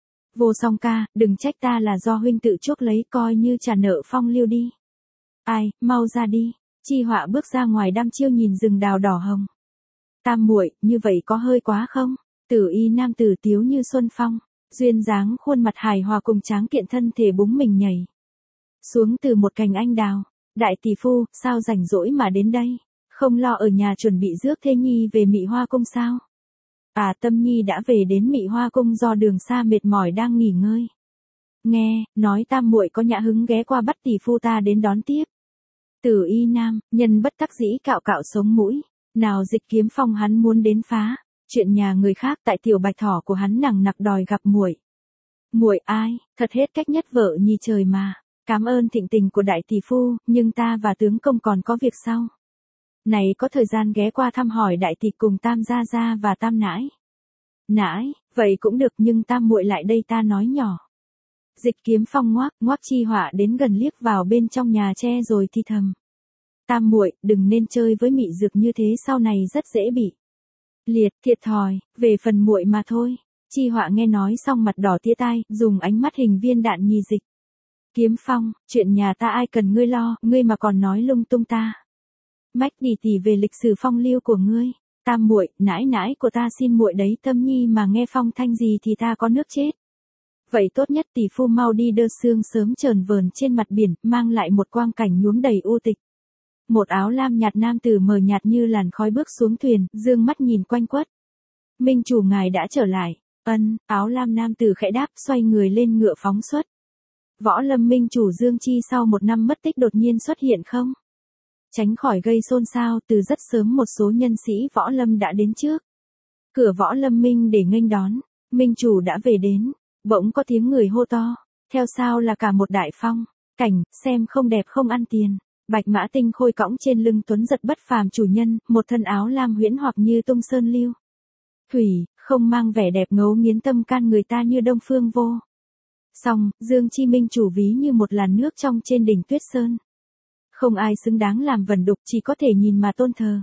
Vô Song ca, đừng trách ta, là do huynh tự chuốc lấy, coi như trả nợ phong lưu đi. Ai, mau ra đi. Chi Họa bước ra ngoài đăm chiêu nhìn rừng đào đỏ hồng. Tam muội, như vậy có hơi quá không? Tử y nam tử tiếu như xuân phong, duyên dáng khuôn mặt hài hòa cùng tráng kiện thân thể búng mình nhảy xuống từ một cành anh đào. Đại tỷ phu, sao rảnh rỗi mà đến đây? Không lo ở nhà chuẩn bị rước thê nhi về Mị Hoa cung sao? À, Tâm Nhi đã về đến Mị Hoa cung do đường xa mệt mỏi đang nghỉ ngơi. Nghe, nói tam muội có nhã hứng ghé qua bắt tỷ phu ta đến đón tiếp. Tử y nam, nhân bất đắc dĩ cạo cạo sống mũi. Nào Dịch Kiếm Phong hắn muốn đến phá chuyện nhà người khác, tại tiểu bạch thỏ của hắn nằng nặc đòi gặp muội. Muội ai, thật hết cách nhất vợ nhi trời mà. Cảm ơn thịnh tình của đại tỷ phu, nhưng ta và tướng công còn có việc sau. Này có thời gian ghé qua thăm hỏi đại tỷ cùng tam gia gia và tam nãi. Nãi, vậy cũng được, nhưng tam muội lại đây ta nói nhỏ. Dịch Kiếm Phong ngoác, ngoác Chi Họa đến gần liếc vào bên trong nhà tre rồi thì thầm. Tam muội, đừng nên chơi với mị dược như thế, sau này rất dễ bị liệt, thiệt thòi, về phần muội mà thôi. Chi Họa nghe nói xong mặt đỏ tía tai, dùng ánh mắt hình viên đạn nhì Dịch Kiếm Phong, chuyện nhà ta ai cần ngươi lo, ngươi mà còn nói lung tung ta. Mách đi tỉ về lịch sử phong lưu của ngươi. Tam muội, nãi nãi của ta xin muội đấy, Tâm Nhi mà nghe phong thanh gì thì ta có nước chết. Vậy tốt nhất tỷ phu mau đi đơ sương sớm trờn vờn trên mặt biển, mang lại một quang cảnh nhuốm đầy u tịch. Một áo lam nhạt nam tử mờ nhạt như làn khói bước xuống thuyền, dương mắt nhìn quanh quất. Minh chủ ngài đã trở lại. Ân, áo lam nam tử khẽ đáp, xoay người lên ngựa phóng xuất. Võ Lâm Minh chủ Dương Chi sau một năm mất tích đột nhiên xuất hiện không? Tránh khỏi gây xôn xao, từ rất sớm một số nhân sĩ Võ Lâm đã đến trước cửa Võ Lâm Minh để nghênh đón. Minh chủ đã về đến. Bỗng có tiếng người hô to. Theo sau là cả một đại phong cảnh, xem không đẹp không ăn tiền. Bạch mã tinh khôi cõng trên lưng tuấn giật bất phàm chủ nhân, một thân áo lam huyễn hoặc như tung sơn lưu thủy, không mang vẻ đẹp ngấu nghiến tâm can người ta như Đông Phương Vô Song. Dương Chi Minh chủ ví như một làn nước trong trên đỉnh tuyết sơn. Không ai xứng đáng làm vần đục, chỉ có thể nhìn mà tôn thờ.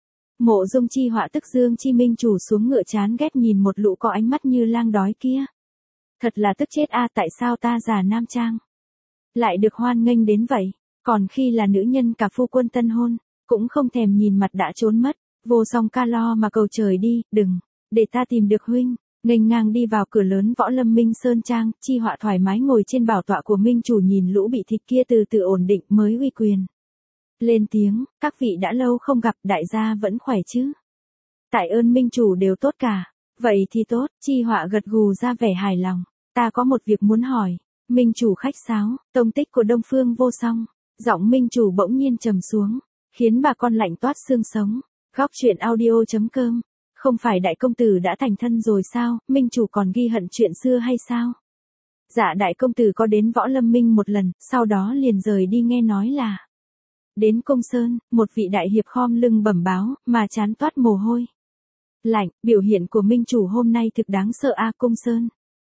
Mộ Dung Chi Họa tức Dương Chi Minh chủ xuống ngựa chán ghét nhìn một lũ có ánh mắt như lang đói kia. Thật là tức chết a, tại sao ta già nam trang lại được hoan nghênh đến vậy, còn khi là nữ nhân cả phu quân tân hôn, cũng không thèm nhìn mặt đã trốn mất. Vô Song ca lo mà cầu trời đi, đừng, để ta tìm được huynh. Nghênh ngang đi vào cửa lớn Võ Lâm Minh Sơn Trang, Chi Họa thoải mái ngồi trên bảo tọa của Minh chủ nhìn lũ bị thịt kia từ từ ổn định mới uy quyền. Lên tiếng, các vị đã lâu không gặp, đại gia vẫn khỏe chứ? Tại ơn Minh chủ đều tốt cả. Vậy thì tốt, Chi Họa gật gù ra vẻ hài lòng. Ta có một việc muốn hỏi. Minh chủ khách sáo, tông tích của Đông Phương Vô Song. Giọng Minh chủ bỗng nhiên trầm xuống, khiến bà con lạnh toát xương sống. Góc truyện audio chấm com. Không phải đại công tử đã thành thân rồi sao, Minh chủ còn ghi hận chuyện xưa hay sao? Dạ đại công tử có đến Võ Lâm Minh một lần, sau đó liền rời đi, nghe nói là đến Cung Sơn, một vị đại hiệp khom lưng bẩm báo, mà chán toát mồ hôi lạnh. Biểu hiện của Minh chủ hôm nay thực đáng sợ a. Cung Sơn,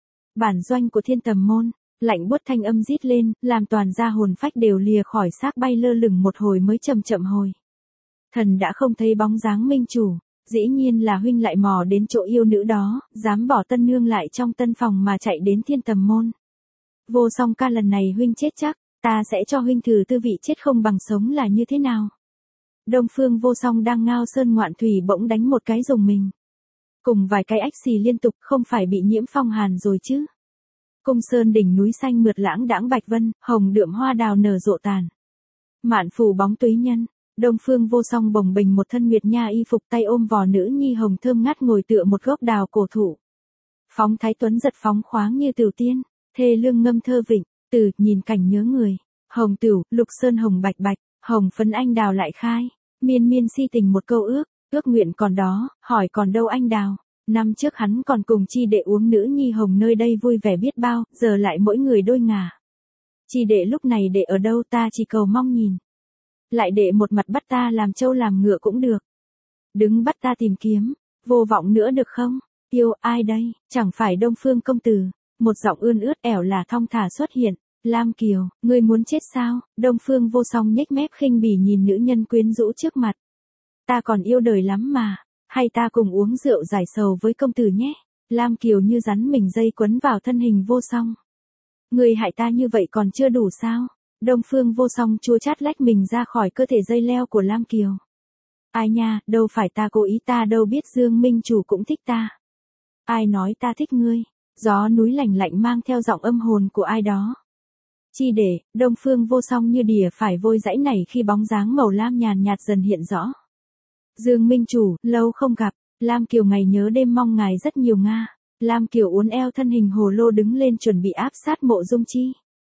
bản doanh của Thiên Tầm môn. Lạnh buốt thanh âm rít lên, làm toàn gia hồn phách đều lìa khỏi xác bay lơ lửng một hồi mới chậm chậm hồi thần đã không thấy bóng dáng Minh chủ. Dĩ nhiên là huynh lại mò đến chỗ yêu nữ đó, dám bỏ tân nương lại trong tân phòng mà chạy đến Thiên Tầm môn. Vô Song ca, lần này huynh chết chắc, ta sẽ cho huynh thử tư vị chết không bằng sống là như thế nào. Đông Phương Vô Song đang ngao sơn ngoạn thủy bỗng đánh một cái rùng mình, cùng vài cái ách xì liên tục, không phải bị nhiễm phong hàn rồi chứ? Cung Sơn đỉnh núi xanh mượt lãng đãng bạch vân, hồng đượm hoa đào nở rộ tàn mạn phủ bóng túy nhân. Đông Phương Vô Song bồng bềnh một thân nguyệt nha y phục, tay ôm vò nữ nhi hồng thơm ngát ngồi tựa một gốc đào cổ thụ. Phóng thái tuấn giật phóng khoáng như tiểu tiên, thê lương ngâm thơ vịnh, từ nhìn cảnh nhớ người. Hồng tửu, lục sơn hồng bạch bạch, hồng phấn anh đào lại khai, miên miên si tình một câu ước, ước nguyện còn đó, hỏi còn đâu anh đào. Năm trước hắn còn cùng chi đệ uống nữ nhi hồng nơi đây vui vẻ biết bao, giờ lại mỗi người đôi ngả. Chi đệ lúc này đệ ở đâu, ta chỉ cầu mong nhìn. Lại đệ một mặt bắt ta làm trâu làm ngựa cũng được. Đứng bắt ta tìm kiếm, vô vọng nữa được không? Yêu ai đây, chẳng phải Đông Phương công tử. Một giọng ươn ướt ẻo là thong thả xuất hiện. Lam Kiều, ngươi muốn chết sao? Đông Phương Vô Song nhếch mép khinh bỉ nhìn nữ nhân quyến rũ trước mặt. Ta còn yêu đời lắm mà, hay ta cùng uống rượu giải sầu với công tử nhé. Lam Kiều như rắn mình dây quấn vào thân hình Vô Song. Ngươi hại ta như vậy còn chưa đủ sao? Đông Phương Vô Song chua chát lách mình ra khỏi cơ thể dây leo của Lam Kiều. Ai nha, đâu phải ta cố ý, ta đâu biết Dương Minh Chủ cũng thích ta. Ai nói ta thích ngươi? Gió núi lạnh lạnh mang theo giọng âm hồn của ai đó. Chi để, Đông Phương Vô Song như đìa phải vôi dãy nảy khi bóng dáng màu lam nhàn nhạt dần hiện rõ. Dương Minh Chủ, lâu không gặp, Lam Kiều ngày nhớ đêm mong ngài rất nhiều nga. Lam Kiều uốn eo thân hình hồ lô đứng lên chuẩn bị áp sát Mộ Dung Chi.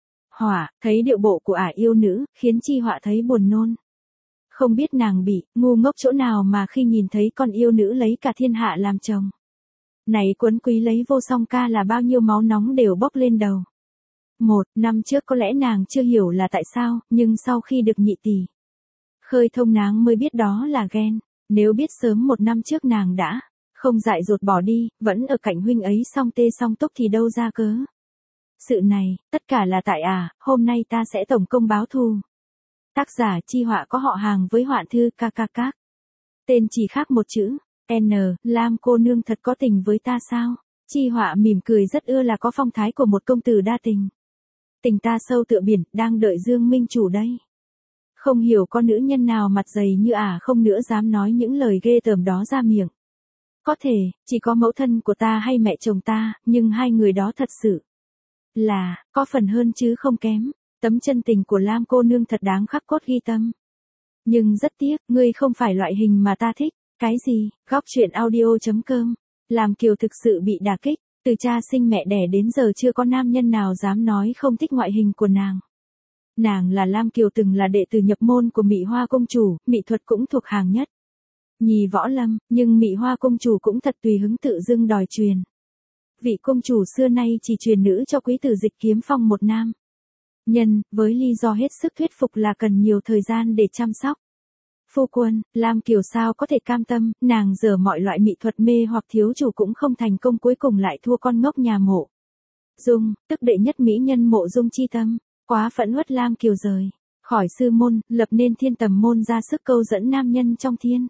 Hỏa, thấy điệu bộ của ả yêu nữ, khiến Chi Họa thấy buồn nôn. Không biết nàng bị, ngu ngốc chỗ nào mà khi nhìn thấy con yêu nữ lấy cả thiên hạ làm chồng. Này Quấn Quý lấy Vô Song ca là bao nhiêu máu nóng đều bốc lên đầu. Một, năm trước có lẽ nàng chưa hiểu là tại sao, nhưng sau khi được nhị tỷ khơi thông nàng mới biết đó là ghen. Nếu biết sớm một năm trước nàng đã không dại dột bỏ đi, vẫn ở cạnh huynh ấy song tê song túc thì đâu ra cớ. Sự này, tất cả là tại à, hôm nay ta sẽ tổng công báo thù. Tác giả Chi Họa có họ hàng với Hoạn thư ca ca các. Tên chỉ khác một chữ, N, Lam cô nương thật có tình với ta sao? Chi Họa mỉm cười rất ưa là có phong thái của một công tử đa tình. Tình ta sâu tựa biển, đang đợi Dương Minh Chủ đây. Không hiểu con nữ nhân nào mặt dày như ả không nữa dám nói những lời ghê tởm đó ra miệng. Có thể, chỉ có mẫu thân của ta hay mẹ chồng ta, nhưng hai người đó thật sự là, có phần hơn chứ không kém. Tấm chân tình của Lam cô nương thật đáng khắc cốt ghi tâm. Nhưng rất tiếc, ngươi không phải loại hình mà ta thích. Cái gì? Góc truyện audio chấm com. Lam Kiều thực sự bị đả kích. Từ cha sinh mẹ đẻ đến giờ chưa có nam nhân nào dám nói không thích ngoại hình của nàng. Nàng là Lam Kiều từng là đệ tử nhập môn của Mị Hoa Công Chủ, mỹ thuật cũng thuộc hàng nhất. Nhì võ lâm, nhưng Mị Hoa Công Chủ cũng thật tùy hứng tự dưng đòi truyền. Vị công chủ xưa nay chỉ truyền nữ cho quý tử Dịch Kiếm Phong một nam nhân, với lý do hết sức thuyết phục là cần nhiều thời gian để chăm sóc. Phu quân, Lam Kiều sao có thể cam tâm, nàng dở mọi loại mỹ thuật mê hoặc thiếu chủ cũng không thành công, cuối cùng lại thua con ngốc nhà Mộ Dung, tức đệ nhất mỹ nhân Mộ Dung chi tâm. Quá phẫn uất, Lam Kiều rời khỏi sư môn, lập nên Thiên Tầm môn ra sức câu dẫn nam nhân trong thiên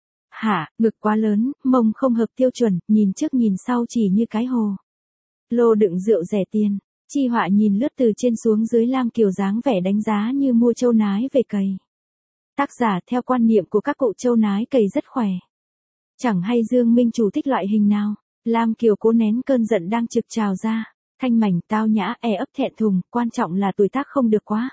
hạ, ngực quá lớn, mông không hợp tiêu chuẩn, nhìn trước nhìn sau chỉ như cái hồ lô đựng rượu rẻ tiền. Chi Họa nhìn lướt từ trên xuống dưới Lam Kiều dáng vẻ đánh giá như mua trâu nái về cày. Tác giả theo quan niệm của các cụ trâu nái cày rất khỏe. Chẳng hay Dương Minh Chủ thích loại hình nào. Lam Kiều cố nén cơn giận đang trực trào ra. Thanh mảnh tao nhã e ấp thẹn thùng, quan trọng là tuổi tác không được quá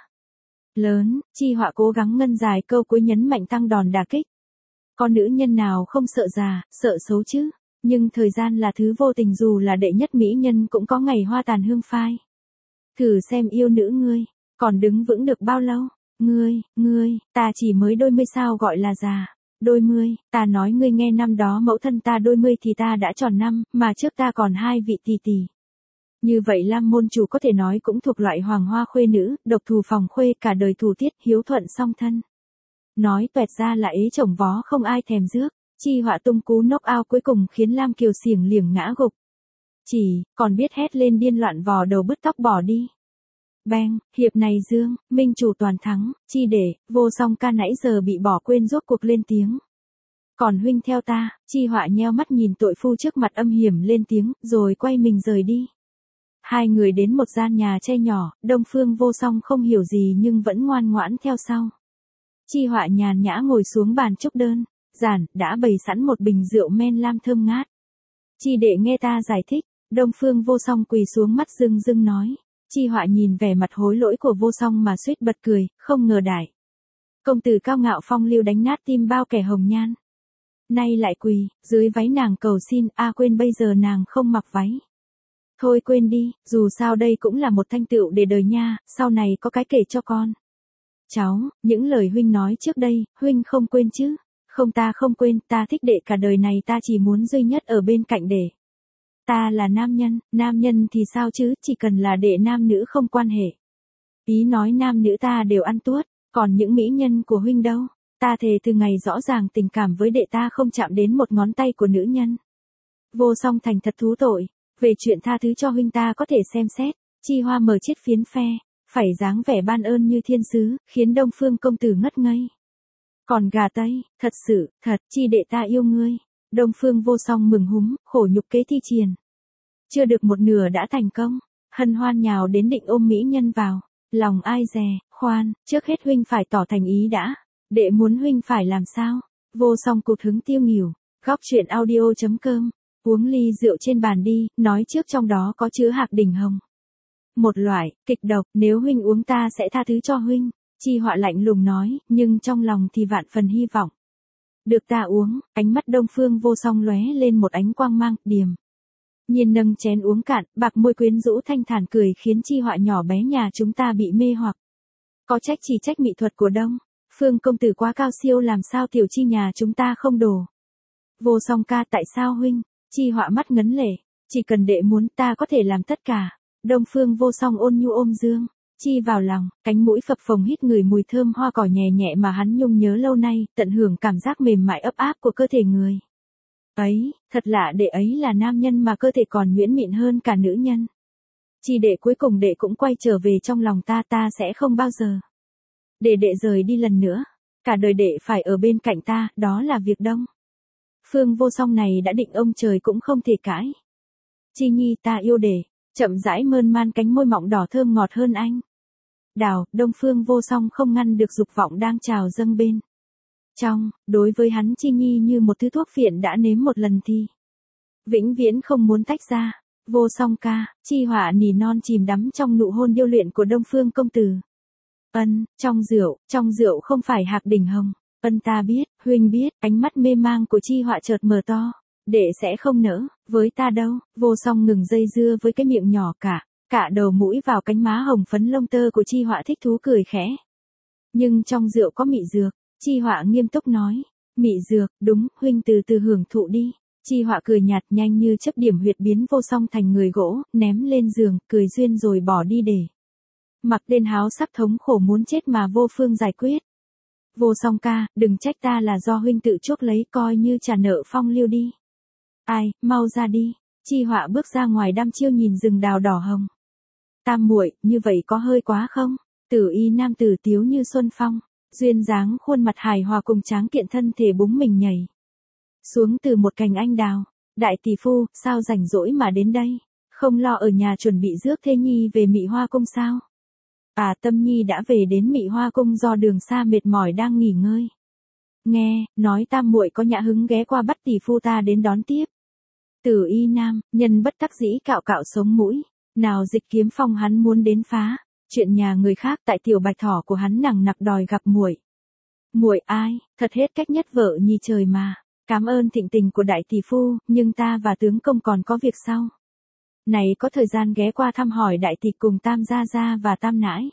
lớn. Chi Họa cố gắng ngân dài câu cuối nhấn mạnh tăng đòn đả kích. Con nữ nhân nào không sợ già, sợ xấu chứ. Nhưng thời gian là thứ vô tình, dù là đệ nhất mỹ nhân cũng có ngày hoa tàn hương phai. Thử xem yêu nữ ngươi, còn đứng vững được bao lâu? Ngươi, ngươi, ta chỉ mới đôi mươi sao gọi là già. Đôi mươi, ta nói ngươi nghe, năm đó mẫu thân ta đôi mươi thì ta đã tròn năm, mà trước ta còn hai vị tỷ tỷ. Như vậy Lam môn chủ có thể nói cũng thuộc loại hoàng hoa khuê nữ, độc thù phòng khuê, cả đời thù tiết, hiếu thuận song thân. Nói toẹt ra là ế chồng vó không ai thèm rước. Chi Họa tung cú knock out cuối cùng khiến Lam Kiều xiềng liềng ngã gục. Chỉ, còn biết hét lên điên loạn vò đầu bứt tóc bỏ đi. Bang, hiệp này Dương Minh Chủ toàn thắng. Chi để, Vô Song ca nãy giờ bị bỏ quên rốt cuộc lên tiếng. Còn huynh theo ta. Chi Họa nheo mắt nhìn tội phu trước mặt âm hiểm lên tiếng, rồi quay mình rời đi. Hai người đến một gian nhà tre nhỏ, Đông Phương Vô Song không hiểu gì nhưng vẫn ngoan ngoãn theo sau. Chi Họa nhàn nhã ngồi xuống bàn chúc đơn. Giản, đã bày sẵn một bình rượu men lam thơm ngát. Chi đệ nghe ta giải thích. Đông Phương Vô Song quỳ xuống, mắt rưng rưng nói. Chi Họa nhìn vẻ mặt hối lỗi của Vô Song mà suýt bật cười, không ngờ đại công tử cao ngạo phong lưu đánh nát tim bao kẻ hồng nhan. Nay lại quỳ, dưới váy nàng cầu xin, a à, quên bây giờ nàng không mặc váy. Thôi quên đi, dù sao đây cũng là một thanh tựu để đời nha, sau này có cái kể cho con. Cháu, những lời huynh nói trước đây, huynh không quên chứ? Không, ta không quên, ta thích đệ cả đời này, ta chỉ muốn duy nhất ở bên cạnh đệ. Ta là nam nhân, nam nhân thì sao chứ, chỉ cần là đệ nam nữ không quan hệ. Ý nói nam nữ ta đều ăn tuốt, còn những mỹ nhân của huynh đâu? Ta thề từ ngày rõ ràng tình cảm với đệ ta không chạm đến một ngón tay của nữ nhân. Vô Song thành thật thú tội, về chuyện tha thứ cho huynh ta có thể xem xét. Chi Hoa mở chiếc phiến phe, phải dáng vẻ ban ơn như thiên sứ, khiến Đông Phương công tử ngất ngây. Còn gà Tây, thật sự, thật, chi đệ ta yêu ngươi. Đông Phương Vô Song mừng húm, khổ nhục kế thi triển. Chưa được một nửa đã thành công, hân hoan nhào đến định ôm mỹ nhân vào. Lòng ai dè, khoan, trước hết huynh phải tỏ thành ý đã. Đệ muốn huynh phải làm sao? Vô Song cụt hứng tiêu nghỉu, góc chuyện audio chấm com, uống ly rượu trên bàn đi, nói trước trong đó có chứa hạc đỉnh hồng. Một loại, kịch độc, nếu huynh uống ta sẽ tha thứ cho huynh, Chi Họa lạnh lùng nói, nhưng trong lòng thì vạn phần hy vọng. Được ta uống, ánh mắt Đông Phương Vô Song lóe lên một ánh quang mang, điềm nhiên nâng chén uống cạn, bạc môi quyến rũ thanh thản cười khiến Chi Họa nhỏ bé nhà chúng ta bị mê hoặc. Có trách chỉ trách mỹ thuật của Đông Phương công tử quá cao siêu, làm sao tiểu Chi nhà chúng ta không đổ. Vô Song ca, tại sao huynh? Chi Họa mắt ngấn lệ, chỉ cần đệ muốn ta có thể làm tất cả. Đông Phương Vô Song ôn nhu ôm Dương Chi vào lòng, cánh mũi phập phồng hít người mùi thơm hoa cỏ nhẹ nhẹ mà hắn nhung nhớ lâu nay, tận hưởng cảm giác mềm mại ấp áp của cơ thể người. Ấy, thật lạ, đệ ấy là nam nhân mà cơ thể còn nhuyễn mịn hơn cả nữ nhân. Chi đệ, cuối cùng đệ cũng quay trở về trong lòng ta, ta sẽ không bao giờ để đệ rời đi lần nữa. Cả đời đệ phải ở bên cạnh ta, đó là việc Đông Phương Vô Song này đã định, ông trời cũng không thể cãi. Chi nhi, ta yêu đệ. Chậm rãi mơn man cánh môi mọng đỏ thơm ngọt hơn anh đào. Đông Phương Vô Song không ngăn được dục vọng đang trào dâng bên trong, đối với hắn Chi nhi như một thứ thuốc phiện đã nếm một lần thì vĩnh viễn không muốn tách ra. Vô Song ca, Chi Họa nỉ non chìm đắm trong nụ hôn điêu luyện của Đông Phương công tử. Ân, trong rượu, trong rượu không phải hạc đỉnh hồng. Ân, ta biết, huynh biết. Ánh mắt mê mang của Chi Họa chợt mở to. Đệ sẽ không nỡ với ta đâu. Vô Song ngừng dây dưa với cái miệng nhỏ, cả cả đầu mũi vào cánh má hồng phấn lông tơ của Chi Họa, thích thú cười khẽ. Nhưng trong rượu có mị dược. Chi Họa nghiêm túc nói. Mị dược, đúng, huynh từ từ hưởng thụ đi. Chi Họa cười nhạt, nhanh như chớp điểm huyệt biến Vô Song thành người gỗ, ném lên giường, cười duyên rồi bỏ đi để mặc tên háo sắp thống khổ muốn chết mà vô phương giải quyết. Vô Song ca, đừng trách ta, là do huynh tự chuốc lấy, coi như trả nợ phong lưu đi. Ai, mau ra đi. Chi Họa bước ra ngoài đăm chiêu nhìn rừng đào đỏ hồng. Tam muội, như vậy có hơi quá không? Tử y nam tử tiếu như xuân phong, duyên dáng khuôn mặt hài hòa cùng tráng kiện thân thể búng mình nhảy xuống từ một cành anh đào. Đại tỷ phu, sao rảnh rỗi mà đến đây? Không lo ở nhà chuẩn bị rước thê nhi về Mị Hoa cung sao? À, Tâm nhi đã về đến Mị Hoa cung, do đường xa mệt mỏi đang nghỉ ngơi. Nghe nói tam muội có nhã hứng ghé qua bắt tỷ phu ta đến đón tiếp. Tử y nam nhân bất đắc dĩ cạo cạo sống mũi. Nào Dịch Kiếm Phong hắn muốn đến phá chuyện nhà người khác, tại tiểu bạch thỏ của hắn nằng nặc đòi gặp muội. Muội ai, thật hết cách nhất vợ nhi trời mà. Cảm ơn thịnh tình của đại tỷ phu, nhưng ta và tướng công còn có việc sau này có thời gian ghé qua thăm hỏi đại tỷ cùng tam gia gia và tam nãi.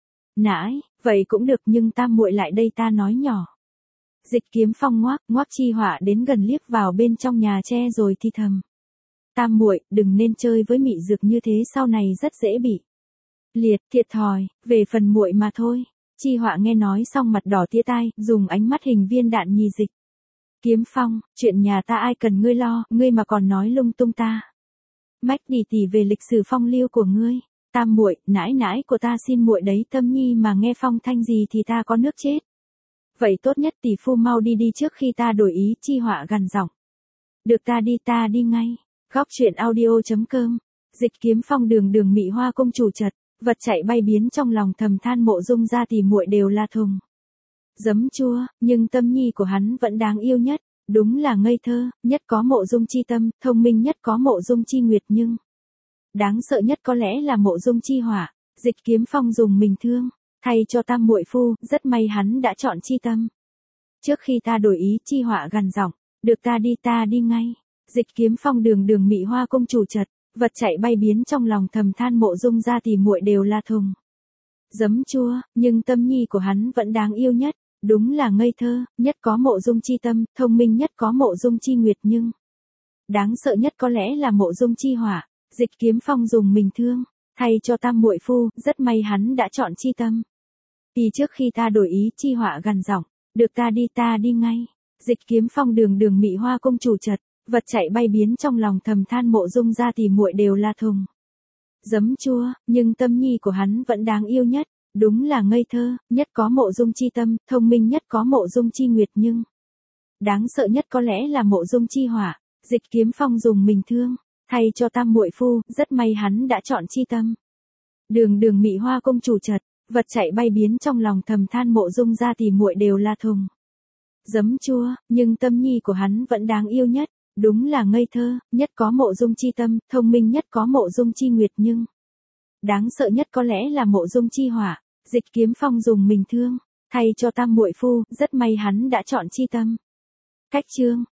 Nãi, vậy cũng được, nhưng tam muội lại đây ta nói nhỏ. Dịch Kiếm Phong ngoác ngoác. Chi Họa đến gần liếc vào bên trong nhà tre rồi thì thầm. Tam muội, đừng nên chơi với mị dược như thế, sau này rất dễ bị liệt, thiệt thòi, về phần muội mà thôi. Chi Họa nghe nói xong mặt đỏ tía tai, dùng ánh mắt hình viên đạn nhì Dịch Kiếm Phong, chuyện nhà ta ai cần ngươi lo, ngươi mà còn nói lung tung ta mách đi tỉ về lịch sử phong lưu của ngươi. Tam muội, nãi nãi của ta xin muội đấy, Tâm nhi mà nghe phong thanh gì thì ta có nước chết. Vậy tốt nhất tỷ phu mau đi đi trước khi ta đổi ý. Chi Họa gằn giọng. Được, ta đi, ta đi ngay. Góc chuyện audio chấm com. Dịch Kiếm Phong đường đường Mị Hoa cung chủ chật vật chạy bay biến, trong lòng thầm than Mộ Dung gia tỷ muội đều là thùng giấm chua, nhưng Tâm nhi của hắn vẫn đáng yêu nhất. Đúng là ngây thơ nhất có Mộ Dung chi tâm, thông minh nhất có Mộ Dung chi nguyệt, nhưng đáng sợ nhất có lẽ là Mộ Dung chi hỏa. Dịch Kiếm Phong dùng mình thương thay cho tam muội phu, rất may hắn đã chọn chi tâm trước khi ta đổi ý. Chi Họa gằn giọng. Được, ta đi, ta đi ngay. Dịch Kiếm Phong đường đường Mị Hoa cung chủ chật vật chạy bay biến, trong lòng thầm than Mộ Dung gia tỷ muội đều là thùng giấm chua, nhưng Tâm nhi của hắn vẫn đáng yêu nhất. Đúng là ngây thơ nhất có Mộ Dung chi tâm, thông minh nhất có Mộ Dung chi nguyệt, nhưng đáng sợ nhất có lẽ là Mộ Dung chi hỏa. Dịch Kiếm Phong dùng mình thương thay cho tam muội phu, rất may hắn đã chọn chi tâm thì trước khi ta đổi ý. Chi Họa gằn giọng. Được, ta đi, ta đi ngay. Dịch Kiếm Phong đường đường Mị Hoa cung chủ chật vật chạy bay biến, trong lòng thầm than Mộ Dung gia tỷ muội đều là thùng giấm chua, nhưng Tâm nhi của hắn vẫn đáng yêu nhất. Đúng là ngây thơ nhất có Mộ Dung chi tâm, thông minh nhất có Mộ Dung chi nguyệt, nhưng đáng sợ nhất có lẽ là Mộ Dung chi hỏa. Dịch Kiếm Phong dùng mình thương thay cho tam muội phu, rất may hắn đã chọn chi tâm đường đường Mị Hoa cung chủ chật vật chạy bay biến, trong lòng thầm than Mộ Dung gia tỷ muội đều là thùng giấm chua, nhưng tâm nhi của hắn vẫn đáng yêu nhất. Đúng là ngây thơ, nhất có mộ dung chi tâm, thông minh nhất có mộ dung chi nguyệt nhưng đáng sợ nhất có lẽ là mộ dung chi hỏa. Dịch Kiếm Phong dùng mình thương, thay cho tam muội phu, rất may hắn đã chọn chi tâm. Cách chương